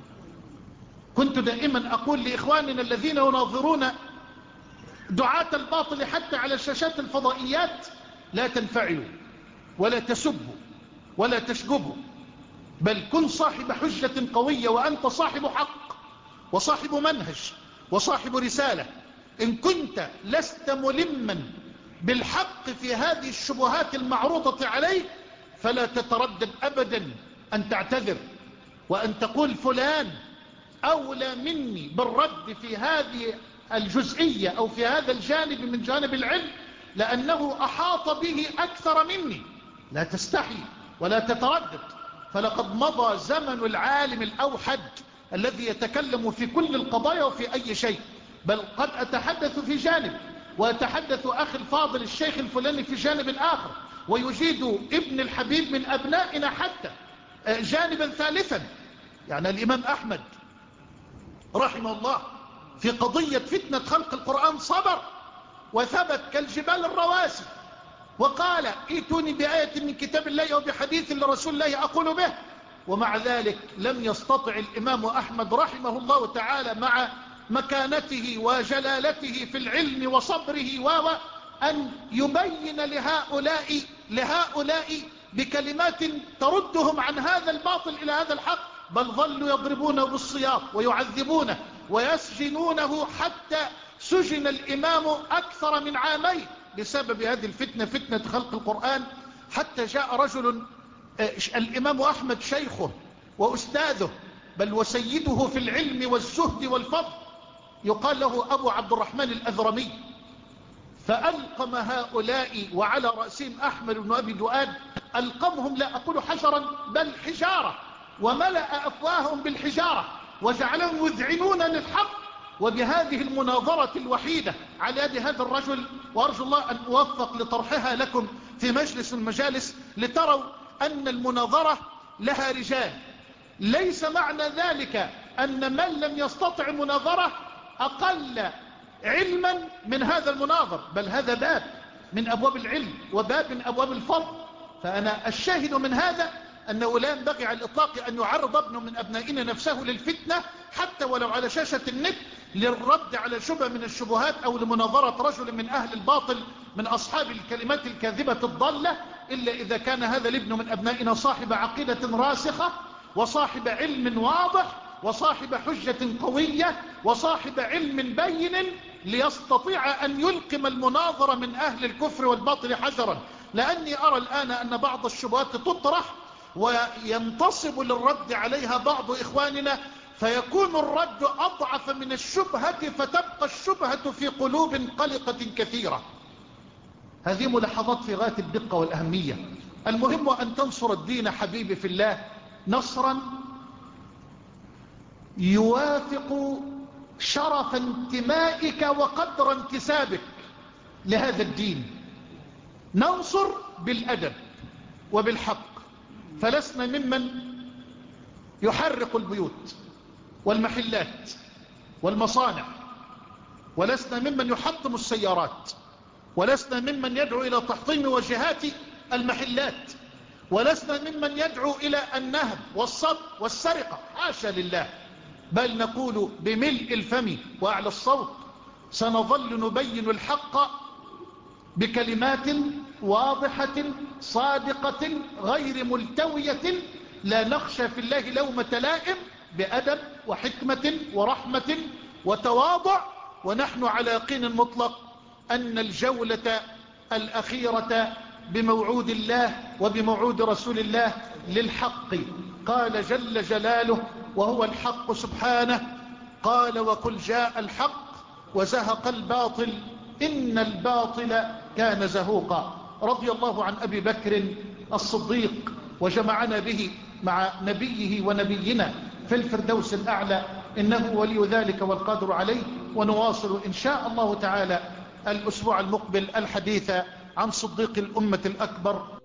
كنت دائما أقول لإخواننا الذين يناظرون دعاة الباطل حتى على الشاشات الفضائيات: لا تنفعلوا ولا تسبوا ولا تشجبوا، بل كن صاحب حجة قوية، وأنت صاحب حق وصاحب منهج وصاحب رسالة. إن كنت لست ملما بالحق في هذه الشبهات المعروضة عليك فلا تتردد أبدا أن تعتذر وأن تقول فلان أولى مني بالرد في هذه الجزئية أو في هذا الجانب من جانب العلم، لأنه أحاط به أكثر مني. لا تستحي ولا تتردد، فلقد مضى زمن العالم الأوحد الذي يتكلم في كل القضايا وفي أي شيء. بل قد أتحدث في جانب ويتحدث أخي الفاضل الشيخ الفلاني في جانب آخر، ويجيد ابن الحبيب من أبنائنا حتى جانبا ثالثا. يعني الإمام أحمد رحمه الله في قضية فتنة خلق القرآن صبر وثبت كالجبال الرواسي، وقال ائتوني بآية من كتاب الله وبحديث لرسول الله أقول به. ومع ذلك لم يستطع الإمام أحمد رحمه الله تعالى مع مكانته وجلالته في العلم وصبره و أن يبين لهؤلاء لهؤلاء بكلمات تردهم عن هذا الباطل إلى هذا الحق، بل ظلوا يضربونه بالسياط ويعذبونه ويسجنونه، حتى سجن الإمام أكثر من عامين بسبب هذه الفتنة، فتنة خلق القرآن. حتى جاء رجل الإمام أحمد شيخه وأستاذه بل وسيده في العلم والزهد والفضل، يقال له أبو عبد الرحمن الأذرمي، فألقم هؤلاء وعلى رأسهم أحمد بن أبي دؤاد، ألقمهم لا أقول حجرا بل حجارة، وملأ أفواههم بالحجارة وجعلهم يذعنون للحق. وبهذه المناظرة الوحيدة على يد هذا الرجل، وأرجو الله أن أوفق لطرحها لكم في مجلس المجالس لتروا أن المناظرة لها رجال. ليس معنى ذلك أن من لم يستطع مناظرة أقل علما من هذا المناظر، بل هذا باب من أبواب العلم وباب من أبواب الفضل. فأنا الشاهد من هذا أنه لا ينبغي على الإطلاق أن يعرض ابن من أبنائنا نفسه للفتنة حتى ولو على شاشة النت للرد على شبه من الشبهات أو لمناظرة رجل من أهل الباطل من أصحاب الكلمات الكاذبة الضالة، إلا إذا كان هذا الابن من أبنائنا صاحب عقيدة راسخة وصاحب علم واضح وصاحب حجة قوية وصاحب علم بين ليستطيع أن يلقم المناظرة من أهل الكفر والباطل حجرا. لأني أرى الآن أن بعض الشبهات تطرح وينتصب للرد عليها بعض إخواننا، فيكون الرد أضعف من الشبهة، فتبقى الشبهة في قلوب قلقة كثيرة. هذه ملاحظات في غاية الدقة والأهمية. المهم أن تنصر الدين حبيبي في الله نصرا يوافق شرف انتمائك وقدر انتسابك لهذا الدين. ننصر بالأدب وبالحق، فلسنا ممن يحرق البيوت والمحلات والمصانع، ولسنا ممن يحطم السيارات، ولسنا ممن يدعو إلى تحطيم واجهات المحلات، ولسنا ممن يدعو إلى النهب والصب والسرقة، حاشا لله. بل نقول بملء الفم وأعلى الصوت سنظل نبين الحق بكلمات واضحة صادقة غير ملتوية، لا نخشى في الله لومة لائم، بأدب وحكمة ورحمة وتواضع. ونحن على يقين مطلق أن الجولة الأخيرة بموعود الله وبموعود رسول الله للحق. قال جل جلاله وهو الحق سبحانه، قال وقل جاء الحق وزهق الباطل إن الباطل كان زهوقا. رضي الله عن أبي بكر الصديق وجمعنا به مع نبيه ونبينا في الفردوس الأعلى، إنه ولي ذلك والقادر عليه. ونواصل إن شاء الله تعالى الأسبوع المقبل الحديث عن صديق الأمة الأكبر